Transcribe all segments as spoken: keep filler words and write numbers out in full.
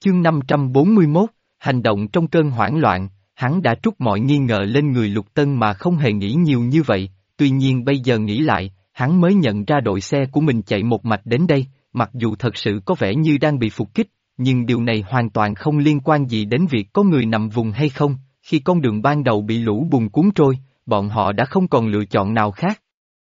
Chương năm trăm bốn mươi mốt, hành động trong cơn hoảng loạn, hắn đã trút mọi nghi ngờ lên người Lục Tân mà không hề nghĩ nhiều như vậy, tuy nhiên bây giờ nghĩ lại, hắn mới nhận ra đội xe của mình chạy một mạch đến đây, mặc dù thật sự có vẻ như đang bị phục kích, nhưng điều này hoàn toàn không liên quan gì đến việc có người nằm vùng hay không, khi con đường ban đầu bị lũ bùn cuốn trôi, bọn họ đã không còn lựa chọn nào khác.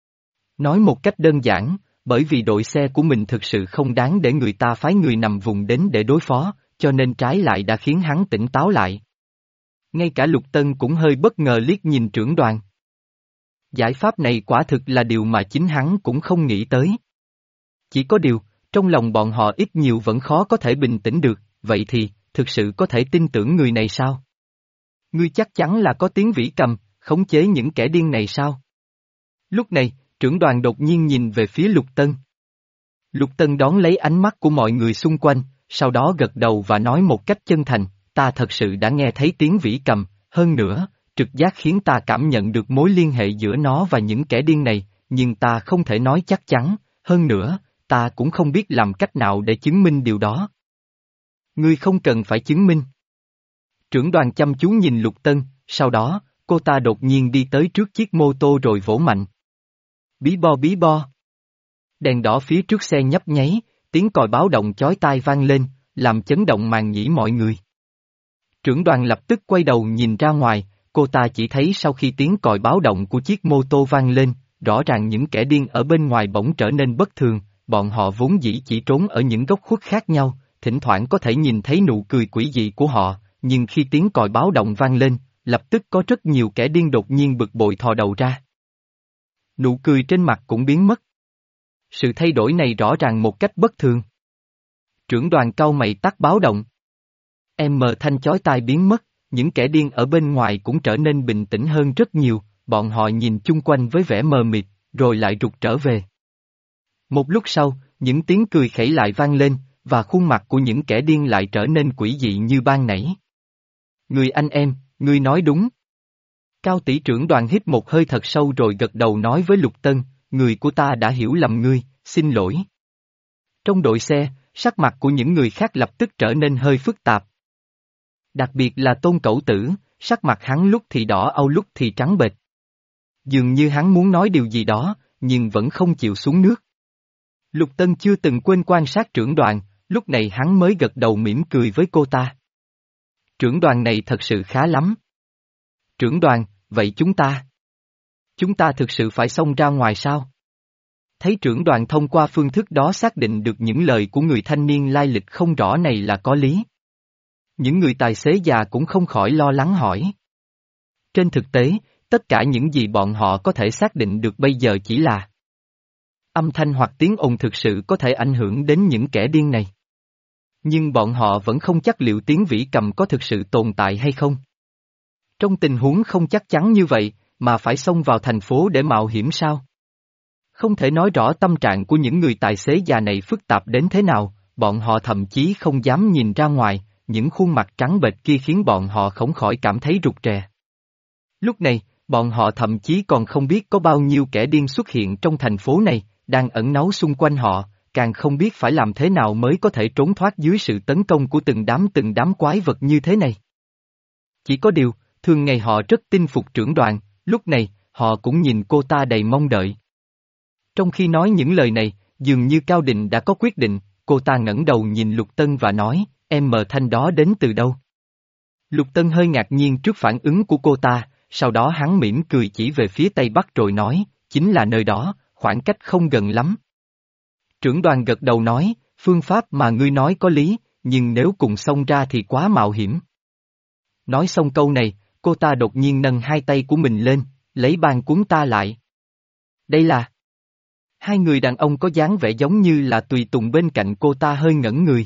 Nói một cách đơn giản, bởi vì đội xe của mình thực sự không đáng để người ta phái người nằm vùng đến để đối phó, cho nên trái lại đã khiến hắn tỉnh táo lại. Ngay cả Lục Tân cũng hơi bất ngờ liếc nhìn trưởng đoàn. Giải pháp này quả thực là điều mà chính hắn cũng không nghĩ tới. Chỉ có điều, trong lòng bọn họ ít nhiều vẫn khó có thể bình tĩnh được, vậy thì, thực sự có thể tin tưởng người này sao? Ngươi chắc chắn là có tiếng vĩ cầm, khống chế những kẻ điên này sao? Lúc này, trưởng đoàn đột nhiên nhìn về phía Lục Tân. Lục Tân đón lấy ánh mắt của mọi người xung quanh, sau đó gật đầu và nói một cách chân thành, ta thật sự đã nghe thấy tiếng vĩ cầm, hơn nữa, trực giác khiến ta cảm nhận được mối liên hệ giữa nó và những kẻ điên này, nhưng ta không thể nói chắc chắn, hơn nữa, ta cũng không biết làm cách nào để chứng minh điều đó. Ngươi không cần phải chứng minh. Trưởng đoàn chăm chú nhìn Lục Tân, sau đó, cô ta đột nhiên đi tới trước chiếc mô tô rồi vỗ mạnh. Bí bo bí bo. Đèn đỏ phía trước xe nhấp nháy, tiếng còi báo động chói tai vang lên, làm chấn động màng nhĩ mọi người. Trưởng đoàn lập tức quay đầu nhìn ra ngoài, cô ta chỉ thấy sau khi tiếng còi báo động của chiếc mô tô vang lên, rõ ràng những kẻ điên ở bên ngoài bỗng trở nên bất thường, bọn họ vốn dĩ chỉ trốn ở những góc khuất khác nhau, thỉnh thoảng có thể nhìn thấy nụ cười quỷ dị của họ, nhưng khi tiếng còi báo động vang lên, lập tức có rất nhiều kẻ điên đột nhiên bực bội thò đầu ra. Nụ cười trên mặt cũng biến mất. Sự thay đổi này rõ ràng một cách bất thường. Trưởng đoàn cau mày tắt báo động. Em mờ thanh chói tai biến mất, những kẻ điên ở bên ngoài cũng trở nên bình tĩnh hơn rất nhiều, bọn họ nhìn chung quanh với vẻ mờ mịt, rồi lại rụt trở về. Một lúc sau, những tiếng cười khẩy lại vang lên, và khuôn mặt của những kẻ điên lại trở nên quỷ dị như ban nãy. Người anh em, ngươi nói đúng. Cao tỷ trưởng đoàn hít một hơi thật sâu rồi gật đầu nói với Lục Tân, người của ta đã hiểu lầm ngươi, xin lỗi. Trong đội xe, sắc mặt của những người khác lập tức trở nên hơi phức tạp. Đặc biệt là Tôn Cẩu Tử, sắc mặt hắn lúc thì đỏ âu lúc thì trắng bệch. Dường như hắn muốn nói điều gì đó, nhưng vẫn không chịu xuống nước. Lục Tân chưa từng quên quan sát trưởng đoàn, lúc này hắn mới gật đầu mỉm cười với cô ta. Trưởng đoàn này thật sự khá lắm. Trưởng đoàn, vậy chúng ta? Chúng ta thực sự phải xông ra ngoài sao? Thấy trưởng đoàn thông qua phương thức đó xác định được những lời của người thanh niên lai lịch không rõ này là có lý. Những người tài xế già cũng không khỏi lo lắng hỏi. Trên thực tế, tất cả những gì bọn họ có thể xác định được bây giờ chỉ là âm thanh hoặc tiếng ồn thực sự có thể ảnh hưởng đến những kẻ điên này. Nhưng bọn họ vẫn không chắc liệu tiếng vĩ cầm có thực sự tồn tại hay không. Trong tình huống không chắc chắn như vậy, mà phải xông vào thành phố để mạo hiểm sao? Không thể nói rõ tâm trạng của những người tài xế già này phức tạp đến thế nào, bọn họ thậm chí không dám nhìn ra ngoài, những khuôn mặt trắng bệch kia khiến bọn họ không khỏi cảm thấy rụt rè. Lúc này, bọn họ thậm chí còn không biết có bao nhiêu kẻ điên xuất hiện trong thành phố này, đang ẩn náu xung quanh họ, càng không biết phải làm thế nào mới có thể trốn thoát dưới sự tấn công của từng đám từng đám quái vật như thế này. Chỉ có điều, thường ngày họ rất tin phục trưởng đoàn, lúc này, họ cũng nhìn cô ta đầy mong đợi. Trong khi nói những lời này, dường như Cao Định đã có quyết định, cô ta ngẩng đầu nhìn Lục Tân và nói, em mờ thanh đó đến từ đâu? Lục Tân hơi ngạc nhiên trước phản ứng của cô ta, sau đó hắn mỉm cười chỉ về phía tây bắc rồi nói, chính là nơi đó, khoảng cách không gần lắm. Trưởng đoàn gật đầu nói, phương pháp mà ngươi nói có lý, nhưng nếu cùng xông ra thì quá mạo hiểm. Nói xong câu này, cô ta đột nhiên nâng hai tay của mình lên, lấy bàn cuốn ta lại. Đây là... Hai người đàn ông có dáng vẻ giống như là tùy tùng bên cạnh cô ta hơi ngẩn người.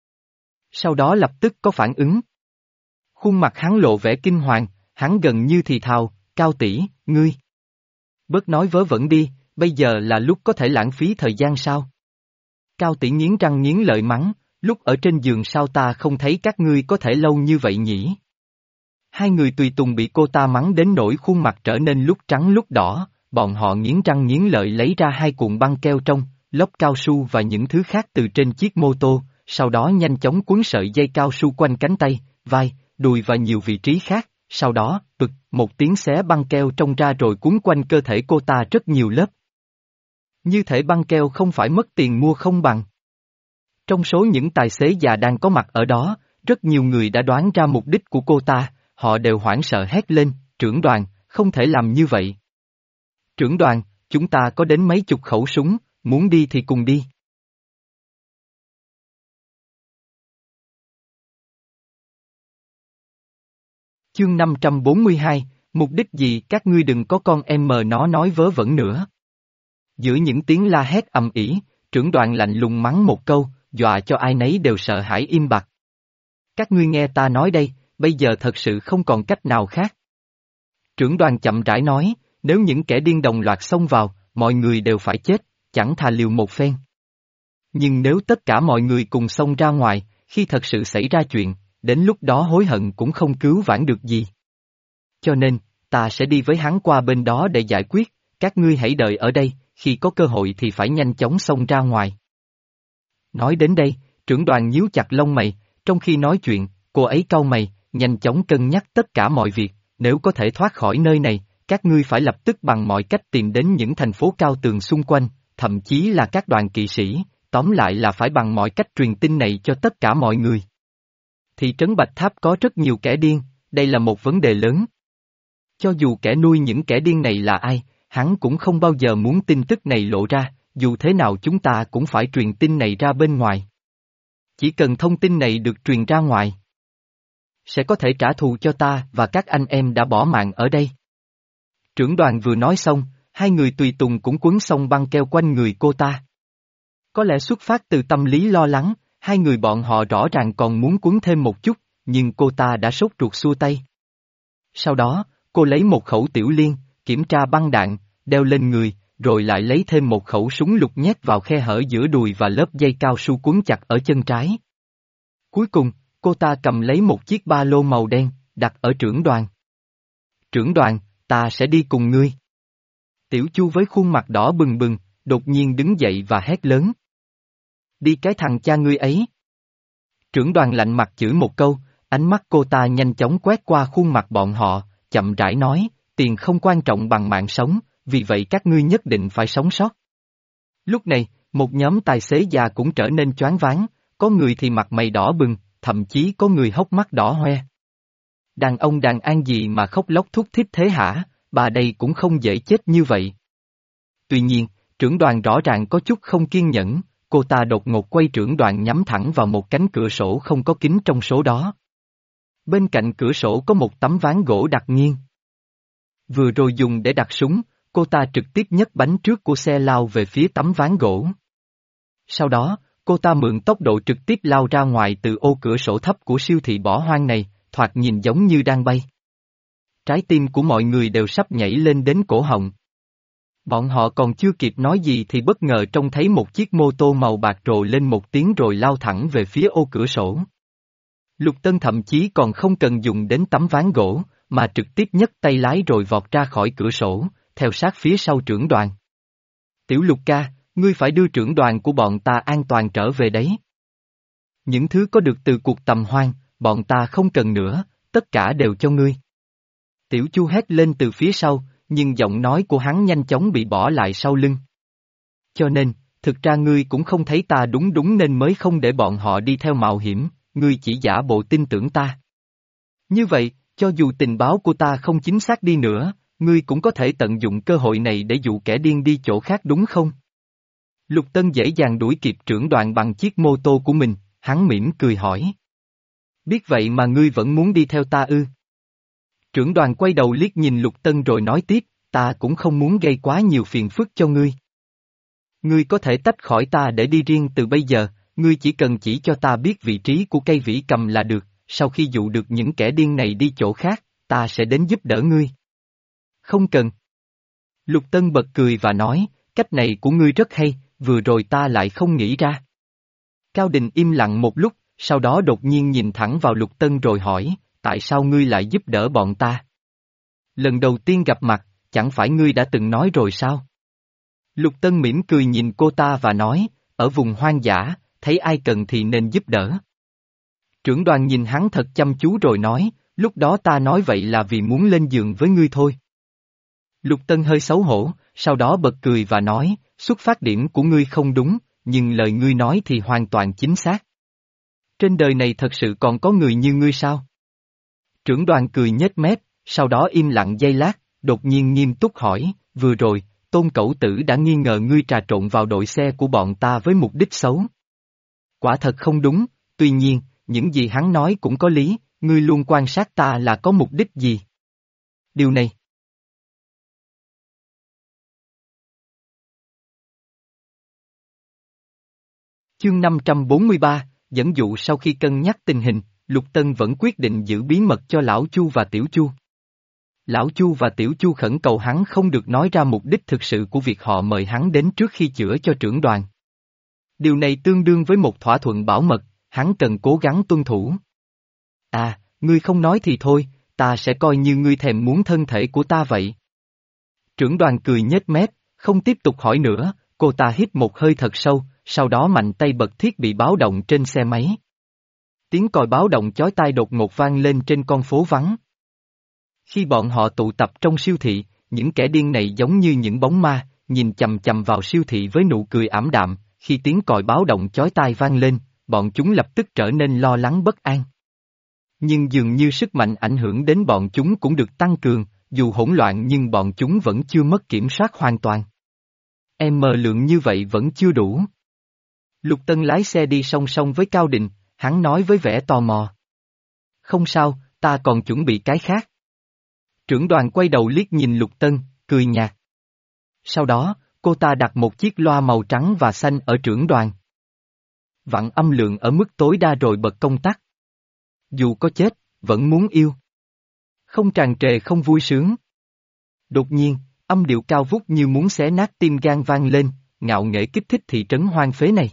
Sau đó lập tức có phản ứng. Khuôn mặt hắn lộ vẻ kinh hoàng, hắn gần như thì thào, Cao tỷ, ngươi. Bớt nói vớ vẩn đi, bây giờ là lúc có thể lãng phí thời gian sao? Cao tỷ nghiến răng nghiến lợi mắng, lúc ở trên giường sao ta không thấy các ngươi có thể lâu như vậy nhỉ? Hai người tùy tùng bị cô ta mắng đến nỗi khuôn mặt trở nên lúc trắng lúc đỏ, bọn họ nghiến răng nghiến lợi lấy ra hai cuộn băng keo trong, lốc cao su và những thứ khác từ trên chiếc mô tô, sau đó nhanh chóng quấn sợi dây cao su quanh cánh tay, vai, đùi và nhiều vị trí khác, sau đó, bực, một tiếng xé băng keo trông ra rồi quấn quanh cơ thể cô ta rất nhiều lớp. Như thể băng keo không phải mất tiền mua không bằng. Trong số những tài xế già đang có mặt ở đó, rất nhiều người đã đoán ra mục đích của cô ta, họ đều hoảng sợ hét lên, trưởng đoàn, không thể làm như vậy. Trưởng đoàn, chúng ta có đến mấy chục khẩu súng, muốn đi thì cùng đi. Chương năm trăm bốn mươi hai, mục đích gì các ngươi đừng có con em mờ nó nói vớ vẩn nữa. Giữa những tiếng la hét ầm ĩ, trưởng đoàn lạnh lùng mắng một câu, dọa cho ai nấy đều sợ hãi im bặt. Các ngươi nghe ta nói đây, bây giờ thật sự không còn cách nào khác. Trưởng đoàn chậm rãi nói, nếu những kẻ điên đồng loạt xông vào, mọi người đều phải chết, chẳng thà liều một phen. Nhưng nếu tất cả mọi người cùng xông ra ngoài, khi thật sự xảy ra chuyện, đến lúc đó hối hận cũng không cứu vãn được gì. Cho nên, ta sẽ đi với hắn qua bên đó để giải quyết, các ngươi hãy đợi ở đây, khi có cơ hội thì phải nhanh chóng xông ra ngoài. Nói đến đây, trưởng đoàn nhíu chặt lông mày, trong khi nói chuyện, cô ấy cau mày, nhanh chóng cân nhắc tất cả mọi việc, nếu có thể thoát khỏi nơi này, các ngươi phải lập tức bằng mọi cách tìm đến những thành phố cao tường xung quanh, thậm chí là các đoàn kỵ sĩ, tóm lại là phải bằng mọi cách truyền tin này cho tất cả mọi người. Thị trấn Bạch Tháp có rất nhiều kẻ điên, đây là một vấn đề lớn. Cho dù kẻ nuôi những kẻ điên này là ai, hắn cũng không bao giờ muốn tin tức này lộ ra, dù thế nào chúng ta cũng phải truyền tin này ra bên ngoài. Chỉ cần thông tin này được truyền ra ngoài, sẽ có thể trả thù cho ta và các anh em đã bỏ mạng ở đây. Trưởng đoàn vừa nói xong, hai người tùy tùng cũng quấn xong băng keo quanh người cô ta. Có lẽ xuất phát từ tâm lý lo lắng, hai người bọn họ rõ ràng còn muốn quấn thêm một chút, nhưng cô ta đã sốt ruột xua tay. Sau đó, cô lấy một khẩu tiểu liên, kiểm tra băng đạn, đeo lên người, rồi lại lấy thêm một khẩu súng lục nhét vào khe hở giữa đùi và lớp dây cao su quấn chặt ở chân trái. Cuối cùng, cô ta cầm lấy một chiếc ba lô màu đen, đặt ở trưởng đoàn. Trưởng đoàn, ta sẽ đi cùng ngươi. Tiểu Chu với khuôn mặt đỏ bừng bừng, đột nhiên đứng dậy và hét lớn. Đi cái thằng cha ngươi ấy. Trưởng đoàn lạnh mặt chửi một câu, ánh mắt cô ta nhanh chóng quét qua khuôn mặt bọn họ, chậm rãi nói, tiền không quan trọng bằng mạng sống, vì vậy các ngươi nhất định phải sống sót. Lúc này, một nhóm tài xế già cũng trở nên choáng váng, có người thì mặt mày đỏ bừng, thậm chí có người hốc mắt đỏ hoe. Đàn ông đàn an gì mà khóc lóc thút thít thế hả, bà đây cũng không dễ chết như vậy. Tuy nhiên, trưởng đoàn rõ ràng có chút không kiên nhẫn, cô ta đột ngột quay trưởng đoàn nhắm thẳng vào một cánh cửa sổ không có kính trong số đó. Bên cạnh cửa sổ có một tấm ván gỗ đặt nghiêng. Vừa rồi dùng để đặt súng, cô ta trực tiếp nhấc bánh trước của xe lao về phía tấm ván gỗ. Sau đó, cô ta mượn tốc độ trực tiếp lao ra ngoài từ ô cửa sổ thấp của siêu thị bỏ hoang này, thoạt nhìn giống như đang bay. Trái tim của mọi người đều sắp nhảy lên đến cổ họng. Bọn họ còn chưa kịp nói gì thì bất ngờ trông thấy một chiếc mô tô màu bạc rồ lên một tiếng rồi lao thẳng về phía ô cửa sổ. Lục Tân thậm chí còn không cần dùng đến tấm ván gỗ, mà trực tiếp nhấc tay lái rồi vọt ra khỏi cửa sổ, theo sát phía sau trưởng đoàn. Tiểu Lục ca, ngươi phải đưa trưởng đoàn của bọn ta an toàn trở về đấy. Những thứ có được từ cuộc tầm hoang, bọn ta không cần nữa, tất cả đều cho ngươi. Tiểu Chu hét lên từ phía sau, nhưng giọng nói của hắn nhanh chóng bị bỏ lại sau lưng. Cho nên, thực ra ngươi cũng không thấy ta đúng đúng nên mới không để bọn họ đi theo mạo hiểm, ngươi chỉ giả bộ tin tưởng ta. Như vậy, cho dù tình báo của ta không chính xác đi nữa, ngươi cũng có thể tận dụng cơ hội này để dụ kẻ điên đi chỗ khác đúng không? Lục Tân dễ dàng đuổi kịp trưởng đoàn bằng chiếc mô tô của mình, hắn mỉm cười hỏi. Biết vậy mà ngươi vẫn muốn đi theo ta ư? Trưởng đoàn quay đầu liếc nhìn Lục Tân rồi nói tiếp, ta cũng không muốn gây quá nhiều phiền phức cho ngươi. Ngươi có thể tách khỏi ta để đi riêng từ bây giờ, ngươi chỉ cần chỉ cho ta biết vị trí của cây vĩ cầm là được, sau khi dụ được những kẻ điên này đi chỗ khác, ta sẽ đến giúp đỡ ngươi. Không cần. Lục Tân bật cười và nói, cách này của ngươi rất hay, vừa rồi ta lại không nghĩ ra. Cao Đình im lặng một lúc, sau đó đột nhiên nhìn thẳng vào Lục Tân rồi hỏi, tại sao ngươi lại giúp đỡ bọn ta? Lần đầu tiên gặp mặt, chẳng phải ngươi đã từng nói rồi sao? Lục Tân mỉm cười nhìn cô ta và nói, ở vùng hoang dã, thấy ai cần thì nên giúp đỡ. Trưởng đoàn nhìn hắn thật chăm chú rồi nói, lúc đó ta nói vậy là vì muốn lên giường với ngươi thôi. Lục Tân hơi xấu hổ, sau đó bật cười và nói, xuất phát điểm của ngươi không đúng, nhưng lời ngươi nói thì hoàn toàn chính xác. Trên đời này thật sự còn có người như ngươi sao? Trưởng đoàn cười nhếch mép, sau đó im lặng giây lát, đột nhiên nghiêm túc hỏi, vừa rồi, Tôn Cẩu Tử đã nghi ngờ ngươi trà trộn vào đội xe của bọn ta với mục đích xấu. Quả thật không đúng, tuy nhiên, những gì hắn nói cũng có lý, ngươi luôn quan sát ta là có mục đích gì? Điều này. Chương năm trăm bốn mươi ba, dẫn dụ. Sau khi cân nhắc tình hình, Lục Tân vẫn quyết định giữ bí mật cho Lão Chu và Tiểu Chu. Lão Chu và Tiểu Chu khẩn cầu hắn không được nói ra mục đích thực sự của việc họ mời hắn đến trước khi chữa cho trưởng đoàn. Điều này tương đương với một thỏa thuận bảo mật, hắn cần cố gắng tuân thủ. À, ngươi không nói thì thôi, ta sẽ coi như ngươi thèm muốn thân thể của ta vậy. Trưởng đoàn cười nhếch mép, không tiếp tục hỏi nữa, cô ta hít một hơi thật sâu, sau đó mạnh tay bật thiết bị báo động trên xe máy. Tiếng còi báo động chói tai đột ngột vang lên trên con phố vắng. Khi bọn họ tụ tập trong siêu thị, những kẻ điên này giống như những bóng ma, nhìn chằm chằm vào siêu thị với nụ cười ảm đạm, khi tiếng còi báo động chói tai vang lên, bọn chúng lập tức trở nên lo lắng bất an. Nhưng dường như sức mạnh ảnh hưởng đến bọn chúng cũng được tăng cường, dù hỗn loạn nhưng bọn chúng vẫn chưa mất kiểm soát hoàn toàn. Em mờ lượng như vậy vẫn chưa đủ. Lục Tân lái xe đi song song với Cao Đình, hắn nói với vẻ tò mò. Không sao, ta còn chuẩn bị cái khác. Trưởng đoàn quay đầu liếc nhìn Lục Tân, cười nhạt. Sau đó, cô ta đặt một chiếc loa màu trắng và xanh ở trưởng đoàn. Vặn âm lượng ở mức tối đa rồi bật công tắc. Dù có chết, vẫn muốn yêu. Không tràn trề không vui sướng. Đột nhiên, âm điệu cao vút như muốn xé nát tim gan vang lên, ngạo nghễ kích thích thị trấn hoang phế này.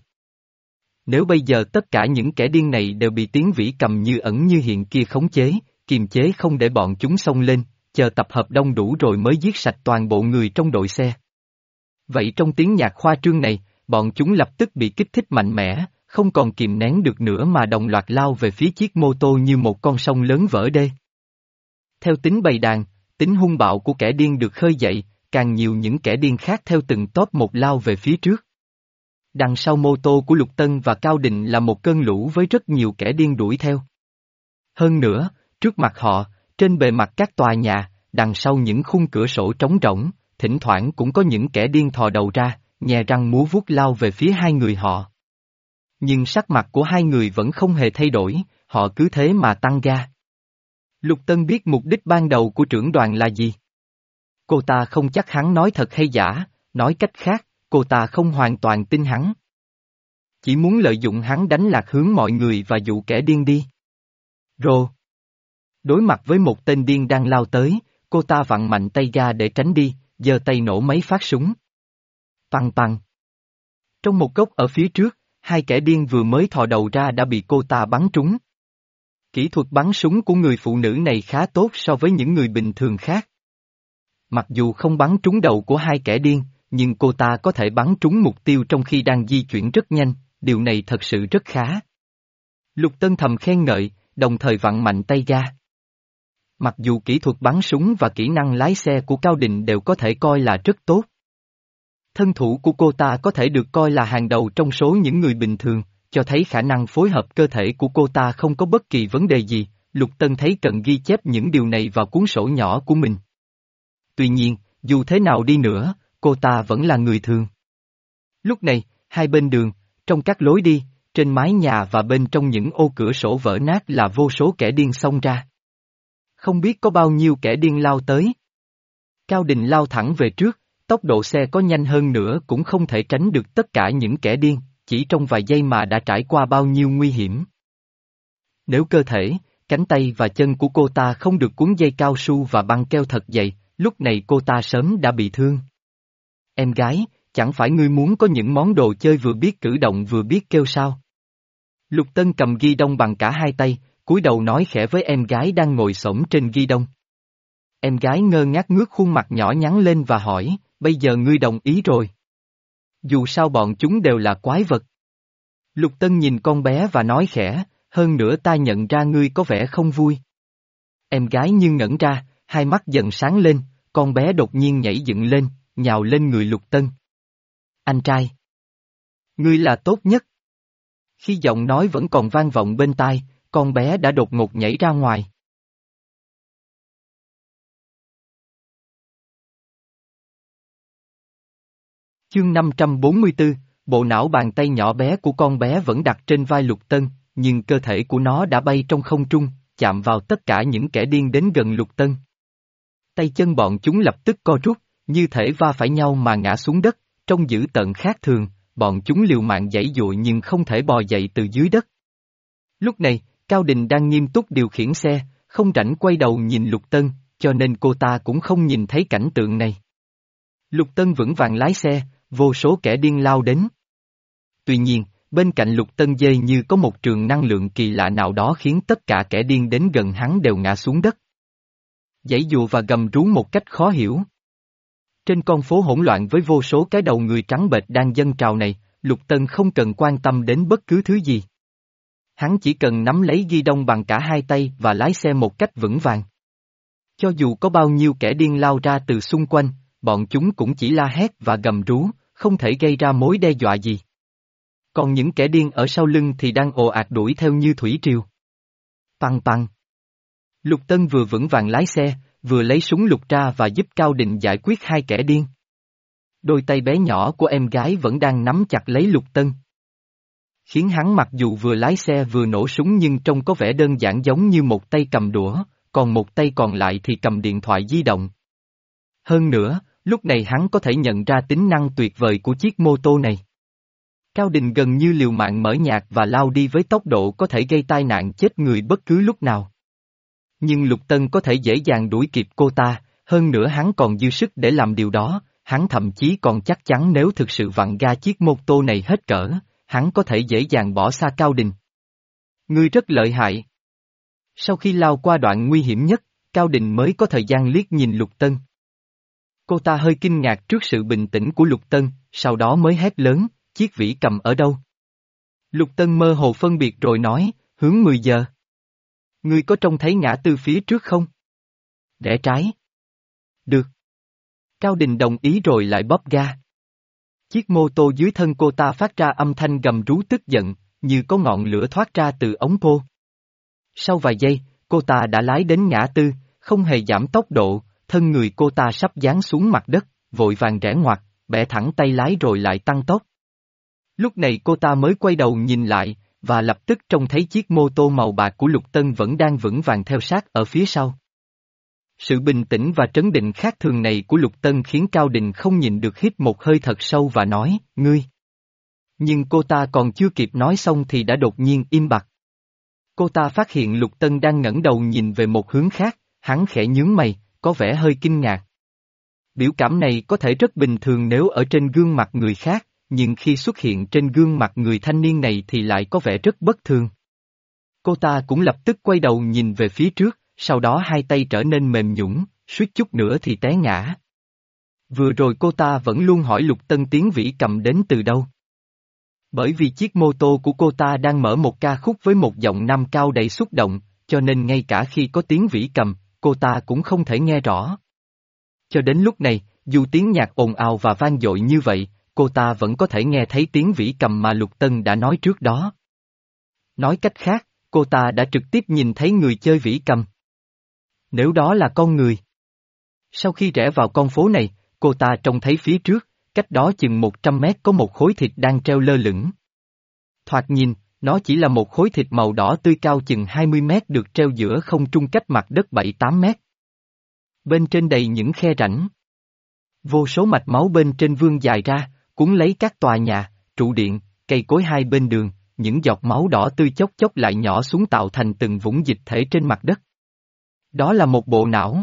Nếu bây giờ tất cả những kẻ điên này đều bị tiếng vĩ cầm như ẩn như hiện kia khống chế, kiềm chế không để bọn chúng xông lên, chờ tập hợp đông đủ rồi mới giết sạch toàn bộ người trong đội xe. Vậy trong tiếng nhạc khoa trương này, bọn chúng lập tức bị kích thích mạnh mẽ, không còn kìm nén được nữa mà đồng loạt lao về phía chiếc mô tô như một con sông lớn vỡ đê. Theo tính bầy đàn, tính hung bạo của kẻ điên được khơi dậy, càng nhiều những kẻ điên khác theo từng top một lao về phía trước. Đằng sau mô tô của Lục Tân và Cao Đình là một cơn lũ với rất nhiều kẻ điên đuổi theo. Hơn nữa, trước mặt họ, trên bề mặt các tòa nhà, đằng sau những khung cửa sổ trống rỗng, thỉnh thoảng cũng có những kẻ điên thò đầu ra, nhè răng múa vuốt lao về phía hai người họ. Nhưng sắc mặt của hai người vẫn không hề thay đổi, họ cứ thế mà tăng ga. Lục Tân biết mục đích ban đầu của trưởng đoàn là gì. Cô ta không chắc hắn nói thật hay giả, nói cách khác, cô ta không hoàn toàn tin hắn. Chỉ muốn lợi dụng hắn đánh lạc hướng mọi người và dụ kẻ điên đi. Rồ. Đối mặt với một tên điên đang lao tới, cô ta vặn mạnh tay ga để tránh đi, giơ tay nổ mấy phát súng. Păng păng. Trong một góc ở phía trước, hai kẻ điên vừa mới thò đầu ra đã bị cô ta bắn trúng. Kỹ thuật bắn súng của người phụ nữ này khá tốt so với những người bình thường khác. Mặc dù không bắn trúng đầu của hai kẻ điên, nhưng cô ta có thể bắn trúng mục tiêu trong khi đang di chuyển rất nhanh, điều này thật sự rất khá. Lục Tân thầm khen ngợi, đồng thời vặn mạnh tay ga. Mặc dù kỹ thuật bắn súng và kỹ năng lái xe của Cao Đình đều có thể coi là rất tốt. Thân thủ của cô ta có thể được coi là hàng đầu trong số những người bình thường, cho thấy khả năng phối hợp cơ thể của cô ta không có bất kỳ vấn đề gì, Lục Tân thấy cần ghi chép những điều này vào cuốn sổ nhỏ của mình. Tuy nhiên, dù thế nào đi nữa, cô ta vẫn là người thường. Lúc này, hai bên đường, trong các lối đi, trên mái nhà và bên trong những ô cửa sổ vỡ nát là vô số kẻ điên xông ra. Không biết có bao nhiêu kẻ điên lao tới. Cao Đình lao thẳng về trước, tốc độ xe có nhanh hơn nữa cũng không thể tránh được tất cả những kẻ điên, chỉ trong vài giây mà đã trải qua bao nhiêu nguy hiểm. Nếu cơ thể, cánh tay và chân của cô ta không được cuốn dây cao su và băng keo thật dày, lúc này cô ta sớm đã bị thương. Em gái, chẳng phải ngươi muốn có những món đồ chơi vừa biết cử động vừa biết kêu sao? Lục Tân cầm ghi đông bằng cả hai tay, cúi đầu nói khẽ với em gái đang ngồi xổm trên ghi đông. Em gái ngơ ngác ngước khuôn mặt nhỏ nhắn lên và hỏi, bây giờ ngươi đồng ý rồi? Dù sao bọn chúng đều là quái vật. Lục Tân nhìn con bé và nói khẽ, hơn nữa ta nhận ra ngươi có vẻ không vui. Em gái như ngẩn ra, hai mắt dần sáng lên, con bé đột nhiên nhảy dựng lên, nhào lên người Lục Tân. Anh trai! Ngươi là tốt nhất! Khi giọng nói vẫn còn vang vọng bên tai, con bé đã đột ngột nhảy ra ngoài. Chương năm trăm bốn mươi tư, bộ não bàn tay nhỏ bé của con bé vẫn đặt trên vai Lục Tân, nhưng cơ thể của nó đã bay trong không trung, chạm vào tất cả những kẻ điên đến gần Lục Tân. Tay chân bọn chúng lập tức co rút, như thể va phải nhau mà ngã xuống đất, trông dữ tợn khác thường, bọn chúng liều mạng giãy giụa nhưng không thể bò dậy từ dưới đất. Lúc này, Cao Đình đang nghiêm túc điều khiển xe, không rảnh quay đầu nhìn Lục Tân, cho nên cô ta cũng không nhìn thấy cảnh tượng này. Lục Tân vững vàng lái xe, vô số kẻ điên lao đến. Tuy nhiên, bên cạnh Lục Tân dây như có một trường năng lượng kỳ lạ nào đó khiến tất cả kẻ điên đến gần hắn đều ngã xuống đất. Giãy giụa và gầm rú một cách khó hiểu. Trên con phố hỗn loạn với vô số cái đầu người trắng bệch đang dâng trào này, Lục Tân không cần quan tâm đến bất cứ thứ gì. Hắn chỉ cần nắm lấy ghi đông bằng cả hai tay và lái xe một cách vững vàng. Cho dù có bao nhiêu kẻ điên lao ra từ xung quanh, bọn chúng cũng chỉ la hét và gầm rú, không thể gây ra mối đe dọa gì. Còn những kẻ điên ở sau lưng thì đang ồ ạt đuổi theo như thủy triều. Păng păng. Lục Tân vừa vững vàng lái xe, vừa lấy súng lục ra và giúp Cao Định giải quyết hai kẻ điên. Đôi tay bé nhỏ của em gái vẫn đang nắm chặt lấy Lục Tân. Khiến hắn mặc dù vừa lái xe vừa nổ súng nhưng trông có vẻ đơn giản giống như một tay cầm đũa, còn một tay còn lại thì cầm điện thoại di động. Hơn nữa, lúc này hắn có thể nhận ra tính năng tuyệt vời của chiếc mô tô này. Cao Đình gần như liều mạng mở nhạc và lao đi với tốc độ có thể gây tai nạn chết người bất cứ lúc nào. Nhưng Lục Tân có thể dễ dàng đuổi kịp cô ta, hơn nữa hắn còn dư sức để làm điều đó, hắn thậm chí còn chắc chắn nếu thực sự vặn ga chiếc mô tô này hết cỡ, hắn có thể dễ dàng bỏ xa Cao Đình. Ngươi rất lợi hại. Sau khi lao qua đoạn nguy hiểm nhất, Cao Đình mới có thời gian liếc nhìn Lục Tân. Cô ta hơi kinh ngạc trước sự bình tĩnh của Lục Tân, sau đó mới hét lớn, chiếc vĩ cầm ở đâu? Lục Tân mơ hồ phân biệt rồi nói, hướng mười giờ. Ngươi có trông thấy ngã tư phía trước không? Rẽ trái. Được. Cao Đình đồng ý rồi lại bóp ga. Chiếc mô tô dưới thân cô ta phát ra âm thanh gầm rú tức giận, như có ngọn lửa thoát ra từ ống cô. Sau vài giây, cô ta đã lái đến ngã tư, không hề giảm tốc độ, thân người cô ta sắp giáng xuống mặt đất, vội vàng rẽ ngoặt, bẻ thẳng tay lái rồi lại tăng tốc. Lúc này cô ta mới quay đầu nhìn lại, và lập tức trông thấy chiếc mô tô màu bạc của Lục Tân vẫn đang vững vàng theo sát ở phía sau. Sự bình tĩnh và trấn định khác thường này của Lục Tân khiến Cao Đình không nhìn được hít một hơi thật sâu và nói, ngươi. Nhưng cô ta còn chưa kịp nói xong thì đã đột nhiên im bặt. Cô ta phát hiện Lục Tân đang ngẩng đầu nhìn về một hướng khác, hắn khẽ nhướng mày, có vẻ hơi kinh ngạc. Biểu cảm này có thể rất bình thường nếu ở trên gương mặt người khác, nhưng khi xuất hiện trên gương mặt người thanh niên này thì lại có vẻ rất bất thường. Cô ta cũng lập tức quay đầu nhìn về phía trước, sau đó hai tay trở nên mềm nhũn, suýt chút nữa thì té ngã. Vừa rồi cô ta vẫn luôn hỏi Lục Tân tiếng vĩ cầm đến từ đâu. Bởi vì chiếc mô tô của cô ta đang mở một ca khúc với một giọng nam cao đầy xúc động, cho nên ngay cả khi có tiếng vĩ cầm, cô ta cũng không thể nghe rõ. Cho đến lúc này, dù tiếng nhạc ồn ào và vang dội như vậy, cô ta vẫn có thể nghe thấy tiếng vĩ cầm mà Lục Tân đã nói trước đó. Nói cách khác, cô ta đã trực tiếp nhìn thấy người chơi vĩ cầm. Nếu đó là con người. Sau khi rẽ vào con phố này, cô ta trông thấy phía trước, cách đó chừng một trăm mét có một khối thịt đang treo lơ lửng. Thoạt nhìn, nó chỉ là một khối thịt màu đỏ tươi cao chừng hai mươi mét được treo giữa không trung cách mặt đất bảy tám mét. Bên trên đầy những khe rãnh. Vô số mạch máu bên trên vương dài ra, cuốn lấy các tòa nhà, trụ điện, cây cối hai bên đường, những giọt máu đỏ tươi chốc chốc lại nhỏ xuống tạo thành từng vũng dịch thể trên mặt đất. Đó là một bộ não.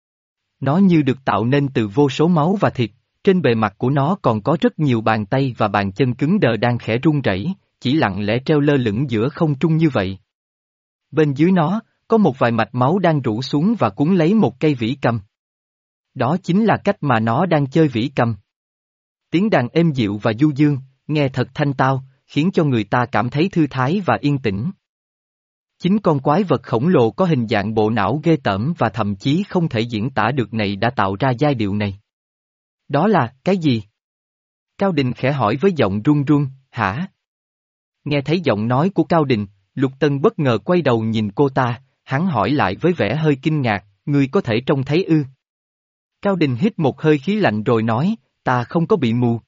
Nó như được tạo nên từ vô số máu và thịt, trên bề mặt của nó còn có rất nhiều bàn tay và bàn chân cứng đờ đang khẽ run rẩy, chỉ lặng lẽ treo lơ lửng giữa không trung như vậy. Bên dưới nó, có một vài mạch máu đang rủ xuống và cuốn lấy một cây vĩ cầm. Đó chính là cách mà nó đang chơi vĩ cầm. Tiếng đàn êm dịu và du dương, nghe thật thanh tao, khiến cho người ta cảm thấy thư thái và yên tĩnh. Chính con quái vật khổng lồ có hình dạng bộ não ghê tởm và thậm chí không thể diễn tả được này đã tạo ra giai điệu này. Đó là, cái gì? Cao Đình khẽ hỏi với giọng run run, hả? Nghe thấy giọng nói của Cao Đình, Lục Tân bất ngờ quay đầu nhìn cô ta, hắn hỏi lại với vẻ hơi kinh ngạc, ngươi có thể trông thấy ư? Cao Đình hít một hơi khí lạnh rồi nói, ta không có bị mù.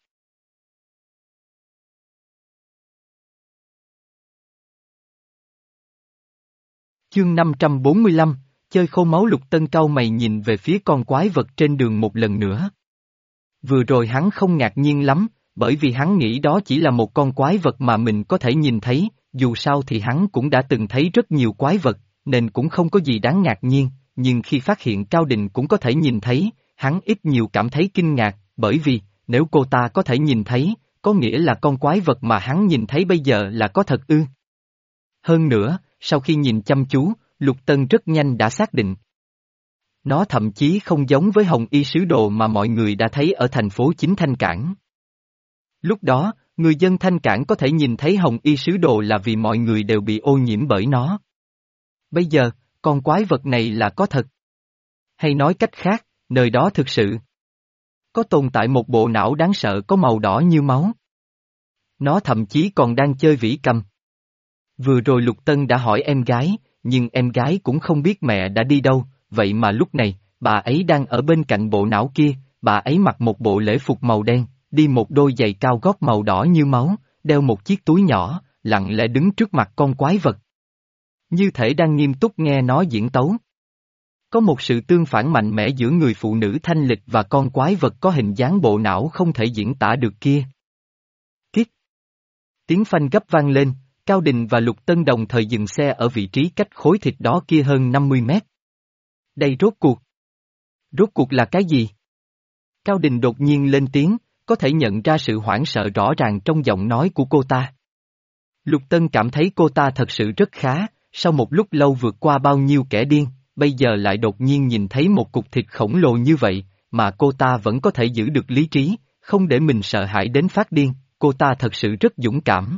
Chương năm trăm bốn mươi lăm, chơi khô máu. Lục Tân cau mày nhìn về phía con quái vật trên đường một lần nữa. Vừa rồi hắn không ngạc nhiên lắm, bởi vì hắn nghĩ đó chỉ là một con quái vật mà mình có thể nhìn thấy, dù sao thì hắn cũng đã từng thấy rất nhiều quái vật, nên cũng không có gì đáng ngạc nhiên, nhưng khi phát hiện Cao Đình cũng có thể nhìn thấy, hắn ít nhiều cảm thấy kinh ngạc, bởi vì, nếu cô ta có thể nhìn thấy, có nghĩa là con quái vật mà hắn nhìn thấy bây giờ là có thật ư. Hơn nữa, sau khi nhìn chăm chú, Lục Tân rất nhanh đã xác định. Nó thậm chí không giống với Hồng Y Sứ Đồ mà mọi người đã thấy ở thành phố chính Thanh Cảng. Lúc đó, người dân Thanh Cảng có thể nhìn thấy Hồng Y Sứ Đồ là vì mọi người đều bị ô nhiễm bởi nó. Bây giờ, con quái vật này là có thật. Hay nói cách khác, nơi đó thực sự có tồn tại một bộ não đáng sợ có màu đỏ như máu. Nó thậm chí còn đang chơi vĩ cầm. Vừa rồi Lục Tân đã hỏi em gái, nhưng em gái cũng không biết mẹ đã đi đâu, vậy mà lúc này, bà ấy đang ở bên cạnh bộ não kia, bà ấy mặc một bộ lễ phục màu đen, đi một đôi giày cao gót màu đỏ như máu, đeo một chiếc túi nhỏ, lặng lẽ đứng trước mặt con quái vật. Như thể đang nghiêm túc nghe nó diễn tấu. Có một sự tương phản mạnh mẽ giữa người phụ nữ thanh lịch và con quái vật có hình dáng bộ não không thể diễn tả được kia. Kít. Tiếng phanh gấp vang lên, Cao Đình và Lục Tân đồng thời dừng xe ở vị trí cách khối thịt đó kia hơn năm mươi mét. Đây rốt cuộc. Rốt cuộc là cái gì? Cao Đình đột nhiên lên tiếng, có thể nhận ra sự hoảng sợ rõ ràng trong giọng nói của cô ta. Lục Tân cảm thấy cô ta thật sự rất khá, sau một lúc lâu vượt qua bao nhiêu kẻ điên, bây giờ lại đột nhiên nhìn thấy một cục thịt khổng lồ như vậy, mà cô ta vẫn có thể giữ được lý trí, không để mình sợ hãi đến phát điên, cô ta thật sự rất dũng cảm.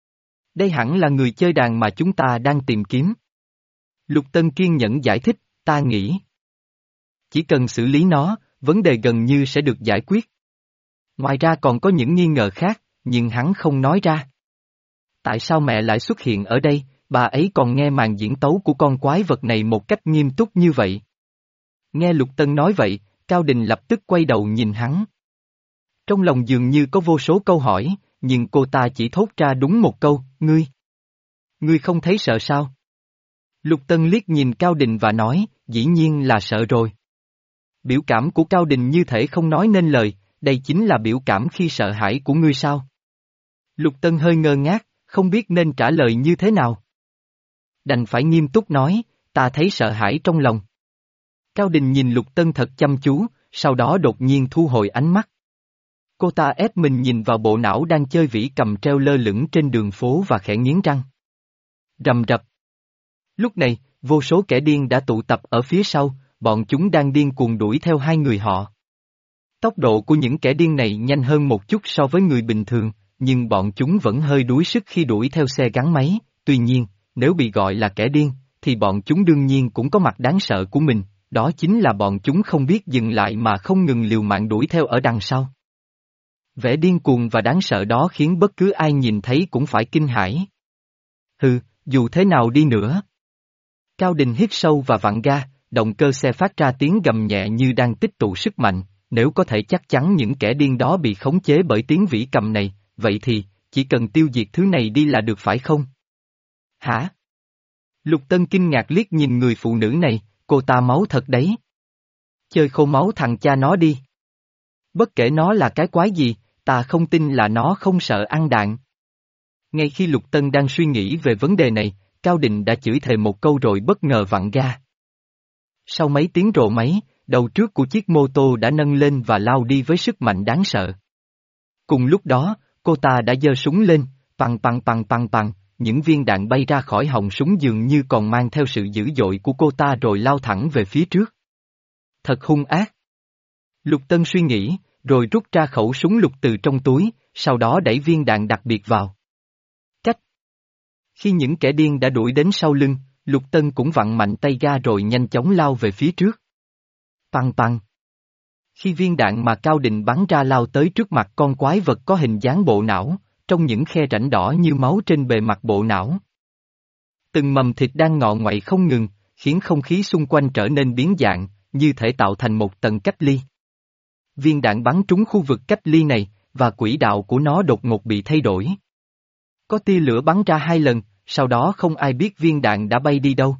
Đây hẳn là người chơi đàn mà chúng ta đang tìm kiếm. Lục Tân kiên nhẫn giải thích, ta nghĩ. Chỉ cần xử lý nó, vấn đề gần như sẽ được giải quyết. Ngoài ra còn có những nghi ngờ khác, nhưng hắn không nói ra. Tại sao mẹ lại xuất hiện ở đây, bà ấy còn nghe màn diễn tấu của con quái vật này một cách nghiêm túc như vậy? Nghe Lục Tân nói vậy, Cao Đình lập tức quay đầu nhìn hắn. Trong lòng dường như có vô số câu hỏi, nhưng cô ta chỉ thốt ra đúng một câu, ngươi. Ngươi không thấy sợ sao? Lục Tân liếc nhìn Cao Đình và nói, dĩ nhiên là sợ rồi. Biểu cảm của Cao Đình như thể không nói nên lời, đây chính là biểu cảm khi sợ hãi của ngươi sao? Lục Tân hơi ngơ ngác, không biết nên trả lời như thế nào. Đành phải nghiêm túc nói, ta thấy sợ hãi trong lòng. Cao Đình nhìn Lục Tân thật chăm chú, sau đó đột nhiên thu hồi ánh mắt. Cô ta ép mình nhìn vào bộ não đang chơi vĩ cầm treo lơ lửng trên đường phố và khẽ nghiến răng. Rầm rập. Lúc này, vô số kẻ điên đã tụ tập ở phía sau, bọn chúng đang điên cuồng đuổi theo hai người họ. Tốc độ của những kẻ điên này nhanh hơn một chút so với người bình thường, nhưng bọn chúng vẫn hơi đuối sức khi đuổi theo xe gắn máy, tuy nhiên, nếu bị gọi là kẻ điên, thì bọn chúng đương nhiên cũng có mặt đáng sợ của mình, đó chính là bọn chúng không biết dừng lại mà không ngừng liều mạng đuổi theo ở đằng sau. Vẻ điên cuồng và đáng sợ đó khiến bất cứ ai nhìn thấy cũng phải kinh hãi. Hừ, dù thế nào đi nữa. Cao Đình hít sâu và vặn ga, động cơ xe phát ra tiếng gầm nhẹ như đang tích tụ sức mạnh, nếu có thể chắc chắn những kẻ điên đó bị khống chế bởi tiếng vĩ cầm này, vậy thì, chỉ cần tiêu diệt thứ này đi là được phải không? Hả? Lục Tân kinh ngạc liếc nhìn người phụ nữ này, cô ta máu thật đấy. Chơi khô máu thằng cha nó đi. Bất kể nó là cái quái gì, ta không tin là nó không sợ ăn đạn. Ngay khi Lục Tân đang suy nghĩ về vấn đề này, Cao Đình đã chửi thề một câu rồi bất ngờ vặn ga. Sau mấy tiếng rồ máy, đầu trước của chiếc mô tô đã nâng lên và lao đi với sức mạnh đáng sợ. Cùng lúc đó, cô ta đã giơ súng lên, pằng pằng pằng pằng pằng, những viên đạn bay ra khỏi họng súng dường như còn mang theo sự dữ dội của cô ta rồi lao thẳng về phía trước. Thật hung ác. Lục Tân suy nghĩ, rồi rút ra khẩu súng lục từ trong túi, sau đó đẩy viên đạn đặc biệt vào. Khi những kẻ điên đã đuổi đến sau lưng, Lục Tân cũng vặn mạnh tay ga rồi nhanh chóng lao về phía trước. Păng păng. Khi viên đạn mà Cao Định bắn ra lao tới trước mặt con quái vật có hình dáng bộ não, trong những khe rãnh đỏ như máu trên bề mặt bộ não. Từng mầm thịt đang ngọ ngoại không ngừng, khiến không khí xung quanh trở nên biến dạng, như thể tạo thành một tầng cách ly. Viên đạn bắn trúng khu vực cách ly này, và quỹ đạo của nó đột ngột bị thay đổi. Có tia lửa bắn ra hai lần, sau đó không ai biết viên đạn đã bay đi đâu.